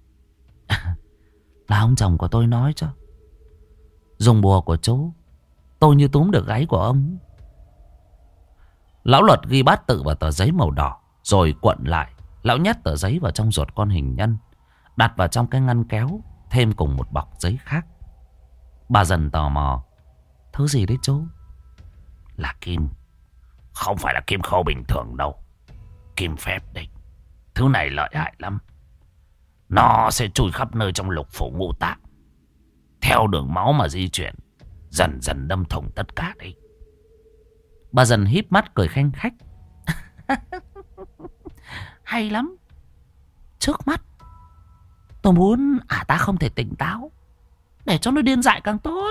Là ông chồng của tôi nói cho. Dùng bùa của chú, tôi như túm được gáy của ông. Lão Luật ghi bát tự vào tờ giấy màu đỏ, rồi cuộn lại. Lão nhét tờ giấy vào trong ruột con hình nhân, đặt vào trong cái ngăn kéo, thêm cùng một bọc giấy khác. Bà Dần tò mò: thứ gì đấy chú? Là kim. Không phải là kim khâu bình thường đâu, kim phép đấy. Thứ này lợi hại lắm. Nó sẽ chui khắp nơi trong lục phủ ngũ tạng, theo đường máu mà di chuyển, dần dần đâm thủng tất cả đấy. Bà Dần híp mắt cười khanh khách. Hay lắm. Trước mắt tôi muốn ta không thể tỉnh táo, để cho nó điên dại càng tốt.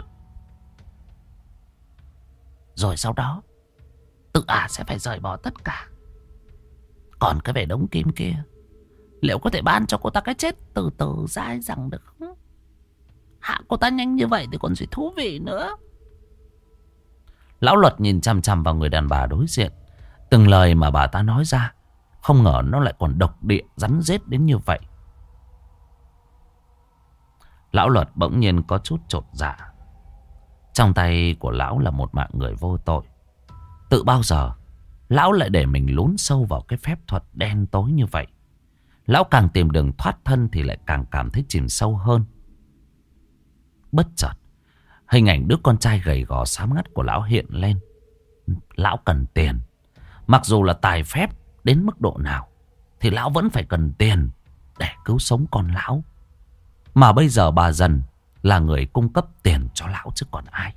Rồi sau đó tự sẽ phải rời bỏ tất cả. Còn cái vẻ đống kim kia, liệu có thể ban cho cô ta cái chết từ từ dai dẳng được không? Hạ cô ta nhanh như vậy thì còn gì thú vị nữa. Lão Luật nhìn chằm chằm vào người đàn bà đối diện. Từng lời mà bà ta nói ra, không ngờ nó lại còn độc địa rắn rết đến như vậy. Lão Luật bỗng nhiên có chút chột dạ. Trong tay của lão là một mạng người vô tội. Tự bao giờ lão lại để mình lún sâu vào cái phép thuật đen tối như vậy? Lão càng tìm đường thoát thân thì lại càng cảm thấy chìm sâu hơn. Bất chợt Hình ảnh đứa con trai gầy gò xám ngắt của lão hiện lên. Lão cần tiền. Mặc dù là tài phép đến mức độ nào thì lão vẫn phải cần tiền để cứu sống con lão. Mà bây giờ bà Dần là người cung cấp tiền cho lão chứ còn ai.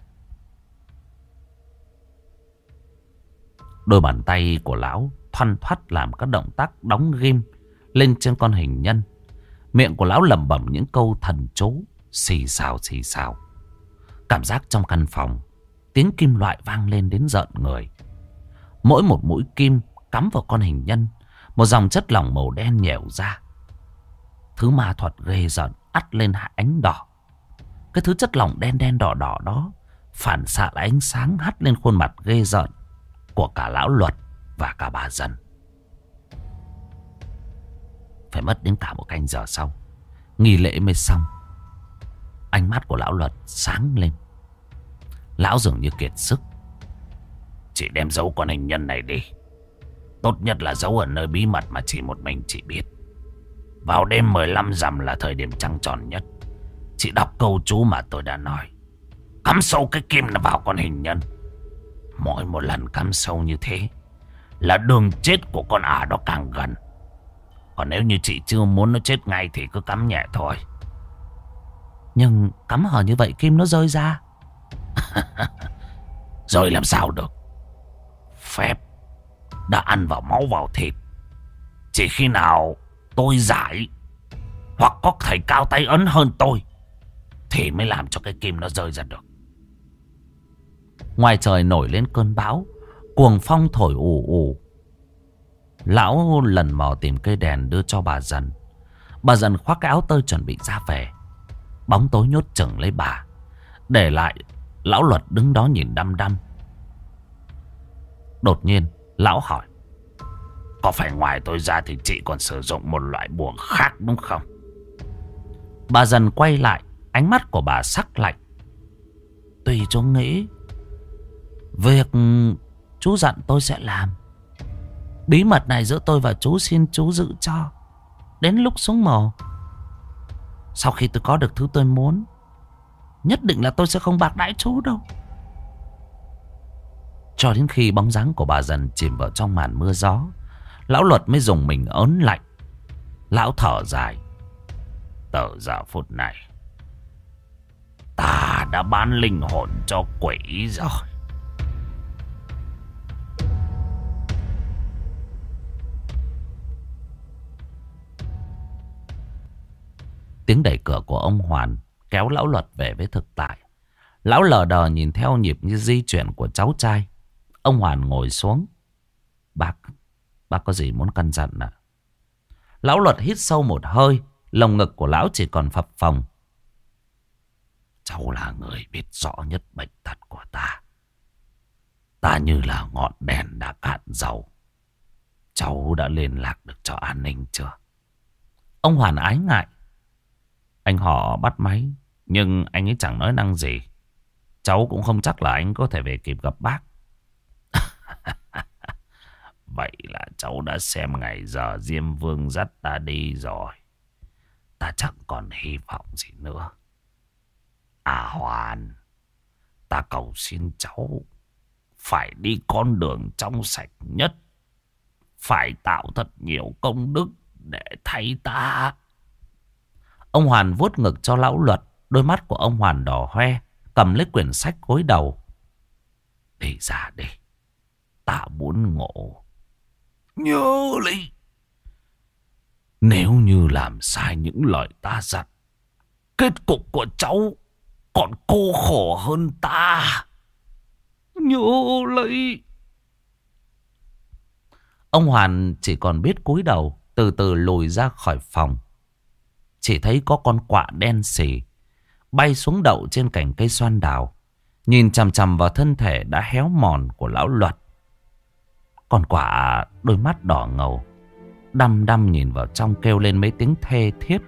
Đôi bàn tay của lão thoăn thoắt làm các động tác đóng ghim lên trên con hình nhân. Miệng của lão lẩm bẩm những câu thần chú, xì xào xì xào. Cảm giác trong căn phòng, tiếng kim loại vang lên đến rợn người. Mỗi một mũi kim cắm vào con hình nhân, một dòng chất lỏng màu đen nhẻo ra. Thứ ma thuật ghê rợn ắt lên ánh đỏ. Cái thứ chất lỏng đen đen đỏ đỏ đó phản xạ lại ánh sáng hắt lên khuôn mặt ghê rợn của cả lão Luật và cả bà Dần. Phải mất đến cả một canh giờ sau, nghi lễ mới xong. Ánh mắt của lão Luật sáng lên. Lão dường như kiệt sức. Chị đem giấu con hình nhân này đi. Tốt nhất là giấu ở nơi bí mật mà chỉ một mình chị biết. Vào đêm 15 rằm là thời điểm trăng tròn nhất. Chị đọc câu chú mà tôi đã nói. Cắm sâu cái kim vào con hình nhân. Mỗi một lần cắm sâu như thế là đường chết của con ả đó càng gần. Còn nếu như chị chưa muốn nó chết ngay thì cứ cắm nhẹ thôi. Nhưng cắm hở như vậy kim nó rơi ra. Rơi làm sao được. Phép đã ăn vào máu vào thịt. Chỉ khi nào tôi giải hoặc có thầy cao tay ấn hơn tôi thì mới làm cho cái kim nó rơi ra được. Ngoài trời nổi lên cơn bão, cuồng phong thổi ù ù. Lão lần mò tìm cây đèn đưa cho bà Dần. Bà Dần khoác cái áo tơi chuẩn bị ra về. Bóng tối nhốt chừng lấy bà, để lại lão Luật đứng đó nhìn đăm đăm. Đột nhiên lão hỏi: có phải ngoài tôi ra thì chị còn sử dụng một loại bùa khác đúng không? Bà Dần quay lại, ánh mắt của bà sắc lạnh. Tùy chú nghĩ. Việc chú dặn tôi sẽ làm. Bí mật này giữa tôi và chú xin chú giữ cho đến lúc xuống mồ. Sau khi tôi có được thứ tôi muốn, nhất định là tôi sẽ không bạc đãi chú đâu. Cho đến khi bóng dáng của bà Dần chìm vào trong màn mưa gió, lão Luật mới dùng mình ớn lạnh. Lão thở dài. Từ giờ phút này ta đã bán linh hồn cho quỷ rồi. Tiếng đẩy cửa của ông Hoàn kéo lão Luật về với thực tại. Lão lờ đờ nhìn theo nhịp như di chuyển của cháu trai. Ông Hoàn ngồi xuống. Bác có gì muốn căn dặn ạ? Lão Luật hít sâu một hơi. Lồng ngực của lão chỉ còn phập phồng. Cháu là người biết rõ nhất bệnh tật của ta. Ta như là ngọn đèn đã cạn dầu. Cháu đã liên lạc được cho an ninh chưa? Ông Hoàn ái ngại. Anh họ bắt máy, nhưng anh ấy chẳng nói năng gì. Cháu cũng không chắc là anh có thể về kịp gặp bác. Vậy là cháu đã xem ngày giờ Diêm Vương dắt ta đi rồi. Ta chẳng còn hy vọng gì nữa. À Hoàn, ta cầu xin cháu phải đi con đường trong sạch nhất. Phải tạo thật nhiều công đức để thay ta. Ông Hoàn vuốt ngực cho lão Luật. Đôi mắt của ông Hoàn đỏ hoe, cầm lấy quyển sách gối đầu. Đi ra đi, ta muốn ngộ. Nhớ lấy, nếu như làm sai những lời ta dặn, kết cục của cháu còn cô khổ hơn ta. Nhớ lấy. Ông Hoàn chỉ còn biết cúi đầu, từ từ lùi ra khỏi phòng. Chỉ thấy có con quạ đen xì bay xuống đậu trên cành cây xoan đào, nhìn chằm chằm vào thân thể đã héo mòn của lão Luật. Con quạ đôi mắt đỏ ngầu, đăm đăm nhìn vào trong, kêu lên mấy tiếng thê thiết.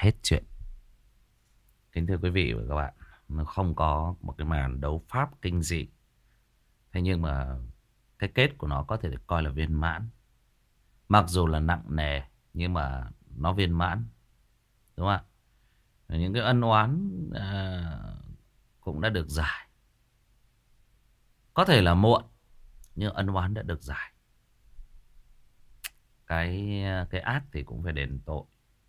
hết chuyện. Kính thưa quý vị và các bạn, nó không có một cái màn đấu pháp kinh dị. Thế nhưng mà cái kết của nó có thể được coi là viên mãn. Mặc dù là nặng nề nhưng mà nó viên mãn. Đúng không ạ? Những cái ân oán cũng đã được giải. Có thể là muộn nhưng ân oán đã được giải. Cái ác thì cũng phải đền tội.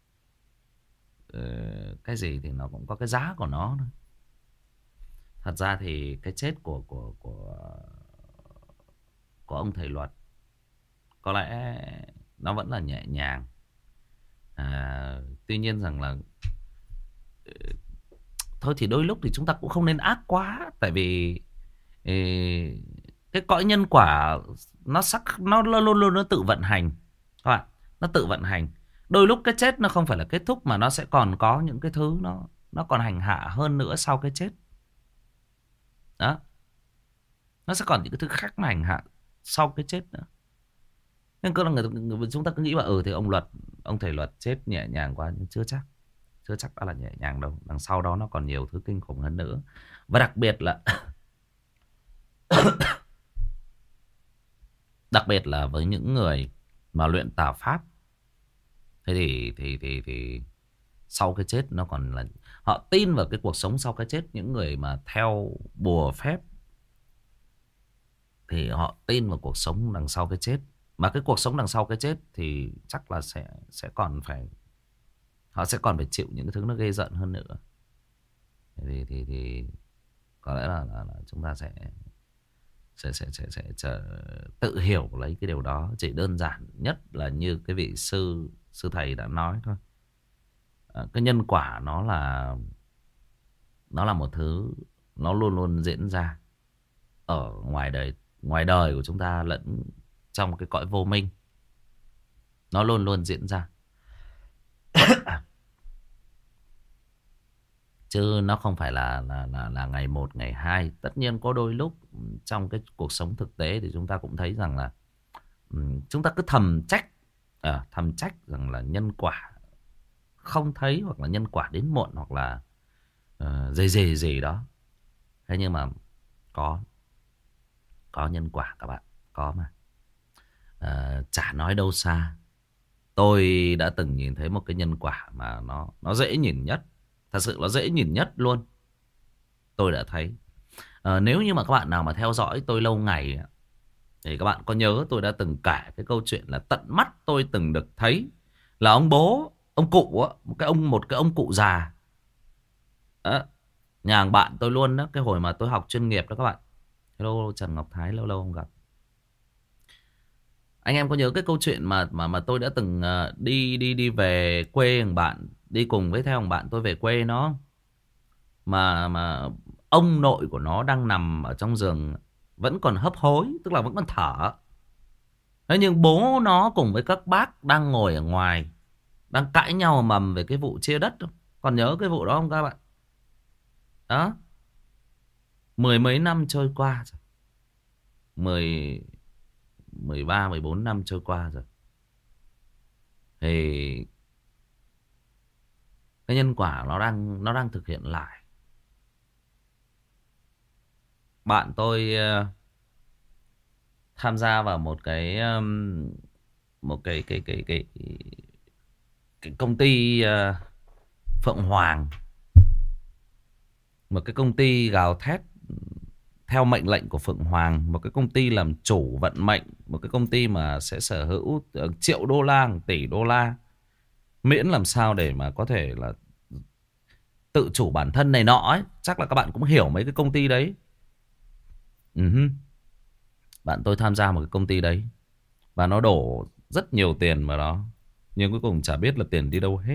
Cái gì thì nó cũng có cái giá của nó thôi. Thật ra thì cái chết của ông thầy Luật có lẽ nó vẫn là nhẹ nhàng. Tuy nhiên rằng là thôi thì đôi lúc thì chúng ta cũng không nên ác quá. Tại vì cái cõi nhân quả nó luôn luôn nó tự vận hành các bạn. Nó tự vận hành. Đôi lúc cái chết nó không phải là kết thúc, mà nó sẽ còn có những cái thứ nó còn hành hạ hơn nữa sau cái chết. Đó. Nó sẽ còn những cái thứ khác mà hành hạ sau cái chết nữa. Nên cứ là chúng ta cứ nghĩ là thì ông thầy Luật chết nhẹ nhàng quá, nhưng chưa chắc. Chưa chắc đã là nhẹ nhàng đâu. Đằng sau đó nó còn nhiều thứ kinh khủng hơn nữa. Và đặc biệt là với những người mà luyện tà pháp. Thế thì sau cái chết nó còn là họ tin vào cái cuộc sống sau cái chết. Những người mà theo bùa phép thì họ tin vào cuộc sống đằng sau cái chết. Mà cái cuộc sống đằng sau cái chết thì chắc là sẽ còn phải, họ sẽ còn phải chịu những cái thứ nó ghê rợn hơn nữa. Thì có lẽ là chúng ta sẽ tự hiểu lấy cái điều đó. Chỉ đơn giản nhất là như cái vị sư thầy đã nói thôi. Cái nhân quả nó là một thứ nó luôn luôn diễn ra ở ngoài đời của chúng ta lẫn trong cái cõi vô minh. Nó luôn luôn diễn ra. Chứ nó không phải là ngày một, ngày hai. Tất nhiên có đôi lúc trong cái cuộc sống thực tế thì chúng ta cũng thấy rằng là chúng ta cứ thầm trách rằng là nhân quả không thấy, hoặc là nhân quả đến muộn, hoặc là gì đó. Thế nhưng mà có nhân quả các bạn, có mà. Chả nói đâu xa, tôi đã từng nhìn thấy một cái nhân quả mà nó dễ nhìn nhất. Thật sự nó dễ nhìn nhất luôn. Tôi đã thấy. Nếu như mà các bạn nào mà theo dõi tôi lâu ngày thì các bạn có nhớ tôi đã từng kể cái câu chuyện là tận mắt tôi từng được thấy là ông cụ á, một cái ông cụ già. Nhà hàng bạn tôi luôn đó, cái hồi mà tôi học chuyên nghiệp đó các bạn. Hello Trần Ngọc Thái, lâu lâu không gặp. Anh em có nhớ cái câu chuyện mà tôi đã từng đi về quê thằng bạn, đi cùng với theo thằng bạn tôi về quê nó, mà ông nội của nó đang nằm ở trong giường vẫn còn hấp hối, tức là vẫn còn thở. Thế nhưng bố nó cùng với các bác đang ngồi ở ngoài, đang cãi nhau mầm về cái vụ chia đất. Còn nhớ cái vụ đó không các bạn? Đó. 10 mấy năm trôi qua rồi. 13, 14 năm trôi qua rồi. Thì cái nhân quả nó đang thực hiện lại. Bạn tôi tham gia vào một cái công ty Phượng Hoàng. Một cái công ty gào thét theo mệnh lệnh của Phượng Hoàng. Một cái công ty làm chủ vận mệnh. Một cái công ty mà sẽ sở hữu triệu đô la, tỷ đô la. Miễn làm sao để mà có thể là tự chủ bản thân này nọ ấy. Chắc là các bạn cũng hiểu mấy cái công ty đấy. Bạn tôi tham gia một cái công ty đấy. Và nó đổ rất nhiều tiền vào đó. Nhưng cuối cùng chả biết là tiền đi đâu hết.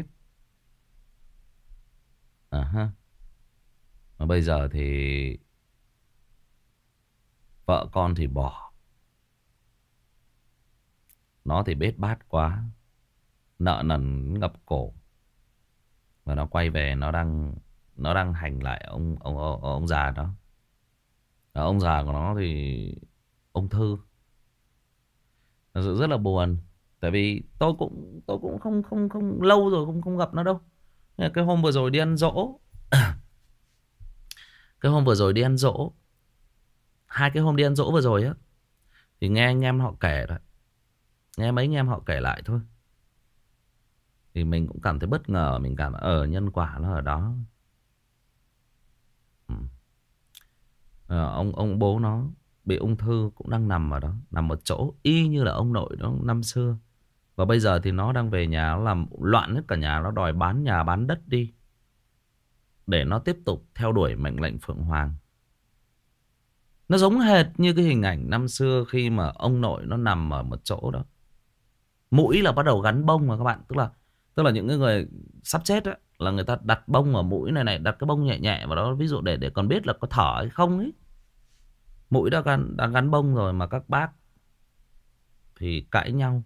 Mà bây giờ thì vợ con thì bỏ. Nó thì bết bát quá, nợ nần ngập cổ. Và nó quay về, nó đang hành lại ông già đó. Ông già của nó thì ung thư. Thật sự rất là buồn. Tại vì tôi cũng không lâu rồi không gặp nó đâu. Cái hôm vừa rồi đi ăn giỗ. Cái hôm vừa rồi đi ăn giỗ, 2 cái hôm đi ăn giỗ vừa rồi á, thì nghe anh em họ kể rồi, nghe mấy anh em họ kể lại thôi, thì mình cũng cảm thấy bất ngờ. Mình cảm ở nhân quả nó ở đó. Ừ. Ông bố nó bị ung thư cũng đang nằm ở đó, nằm một chỗ y như là ông nội nó năm xưa. Và bây giờ thì nó đang về nhà, nó làm loạn hết cả nhà, nó đòi bán nhà bán đất đi để nó tiếp tục theo đuổi mệnh lệnh Phượng Hoàng. Nó giống hệt như cái hình ảnh năm xưa khi mà ông nội nó nằm ở một chỗ đó. Mũi là bắt đầu gắn bông mà các bạn. Tức là những cái người sắp chết á, là người ta đặt bông ở mũi này này, đặt cái bông nhẹ nhẹ vào đó, ví dụ để còn biết là có thở hay không ấy. Mũi đã gắn bông rồi mà các bác thì cãi nhau.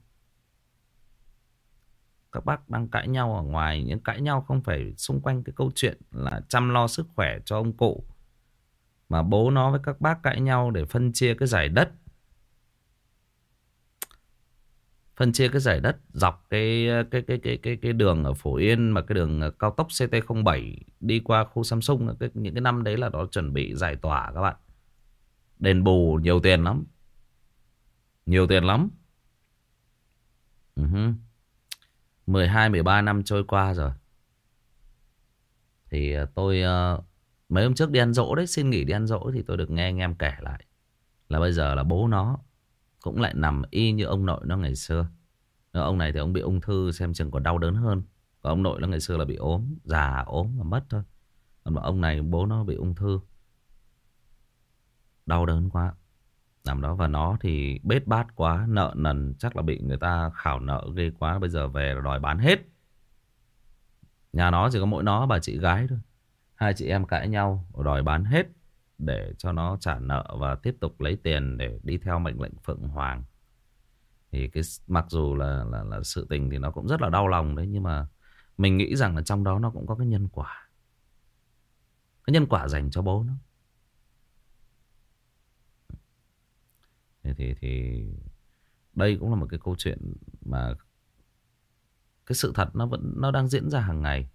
Các bác đang cãi nhau ở ngoài, những cãi nhau không phải xung quanh cái câu chuyện là chăm lo sức khỏe cho ông cụ, mà bố nó với các bác cãi nhau để phân chia cái giải đất. Phân chia cái giải đất dọc cái đường ở Phổ Yên, mà cái đường cao tốc CT07 đi qua khu Samsung. Những cái năm đấy là nó chuẩn bị giải tỏa các bạn. Đền bù nhiều tiền lắm. Nhiều tiền lắm. 12-13 năm trôi qua rồi. Thì tôi mấy hôm trước đi ăn giỗ đấy, xin nghỉ đi ăn giỗ, thì tôi được nghe anh em kể lại là bây giờ là bố nó cũng lại nằm y như ông nội nó ngày xưa. Ông này thì ông bị ung thư, xem chừng còn đau đớn hơn. Còn ông nội nó ngày xưa là bị ốm, già ốm mà mất thôi. Còn mà ông này bố nó bị ung thư, đau đớn quá, nằm đó. Và nó thì bết bát quá, nợ nần, chắc là bị người ta khảo nợ ghê quá. Bây giờ về đòi bán hết. Nhà nó chỉ có mỗi nó, bà chị gái thôi. 2 chị em cãi nhau đòi bán hết để cho nó trả nợ và tiếp tục lấy tiền để đi theo mệnh lệnh Phượng Hoàng. Thì mặc dù là sự tình thì nó cũng rất là đau lòng đấy, nhưng mà mình nghĩ rằng là trong đó nó cũng có cái nhân quả. Cái nhân quả dành cho bố nó. Thì đây cũng là một cái câu chuyện mà cái sự thật nó đang diễn ra hàng ngày.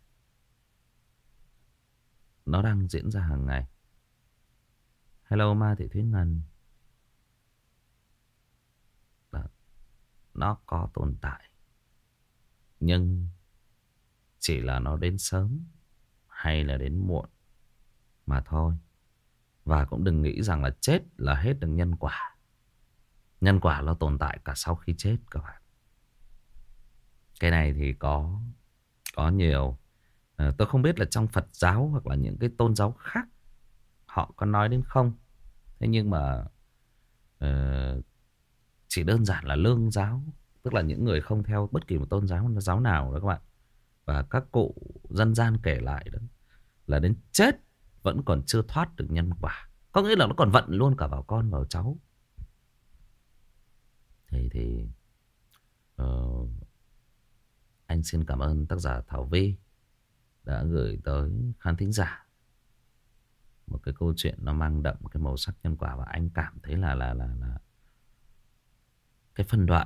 Nó đang diễn ra hàng ngày. Hello Ma Thị Thúy Ngân. Nó có tồn tại, nhưng chỉ là nó đến sớm hay là đến muộn mà thôi. Và cũng đừng nghĩ rằng là chết là hết được nhân quả. Nhân quả nó tồn tại cả sau khi chết các bạn. Cái này thì có nhiều. Tôi không biết là trong Phật giáo hoặc là những cái tôn giáo khác họ có nói đến không. Thế nhưng mà chỉ đơn giản là lương giáo, tức là những người không theo bất kỳ một tôn giáo nào đó các bạn. Và các cụ dân gian kể lại đó, là đến chết vẫn còn chưa thoát được nhân quả. Có nghĩa là nó còn vận luôn cả vào con vào cháu. Thì anh xin cảm ơn tác giả Thảo Vi đã gửi tới khán thính giả một cái câu chuyện nó mang đậm cái màu sắc nhân quả. Và anh cảm thấy là cái phân đoạn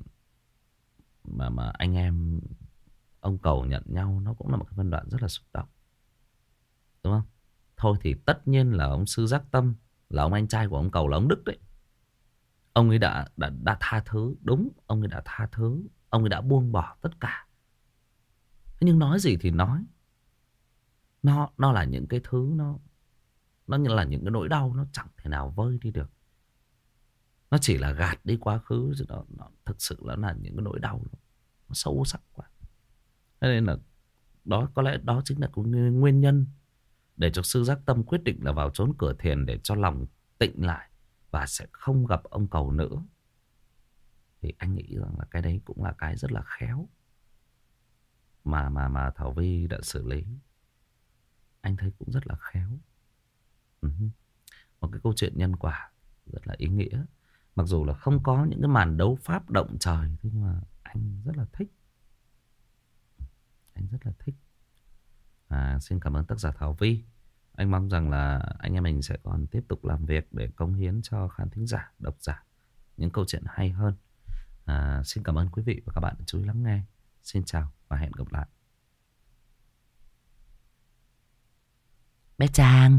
mà anh em ông Cầu nhận nhau, nó cũng là một cái phân đoạn rất là xúc động, đúng không? Thôi thì tất nhiên là ông Sư Giác Tâm, là ông anh trai của ông Cầu, là ông Đức đấy, ông ấy đã tha thứ. Đúng, ông ấy đã tha thứ, ông ấy đã buông bỏ tất cả. Thế nhưng nói gì thì nói, nó là những cái thứ nó như là những cái nỗi đau, nó chẳng thể nào vơi đi được. Nó chỉ là gạt đi quá khứ, nó thực sự là những cái nỗi đau nó sâu sắc quá. Thế nên là đó, có lẽ đó chính là cái nguyên nhân để cho Sư Giác Tâm quyết định là vào chốn cửa thiền để cho lòng tịnh lại và sẽ không gặp ông Cầu nữa. Thì anh nghĩ rằng là cái đấy cũng là cái rất là khéo mà Thảo Vi đã xử lý. Anh thấy cũng rất là khéo. Một cái câu chuyện nhân quả rất là ý nghĩa. Mặc dù là không có những cái màn đấu pháp động trời, thế nhưng mà anh rất là thích. Anh rất là thích. Xin cảm ơn tác giả Thảo Vi. Anh mong rằng là anh em mình sẽ còn tiếp tục làm việc để cống hiến cho khán thính giả, độc giả những câu chuyện hay hơn. Xin cảm ơn quý vị và các bạn đã chú ý lắng nghe. Xin chào và hẹn gặp lại. Bé Trang.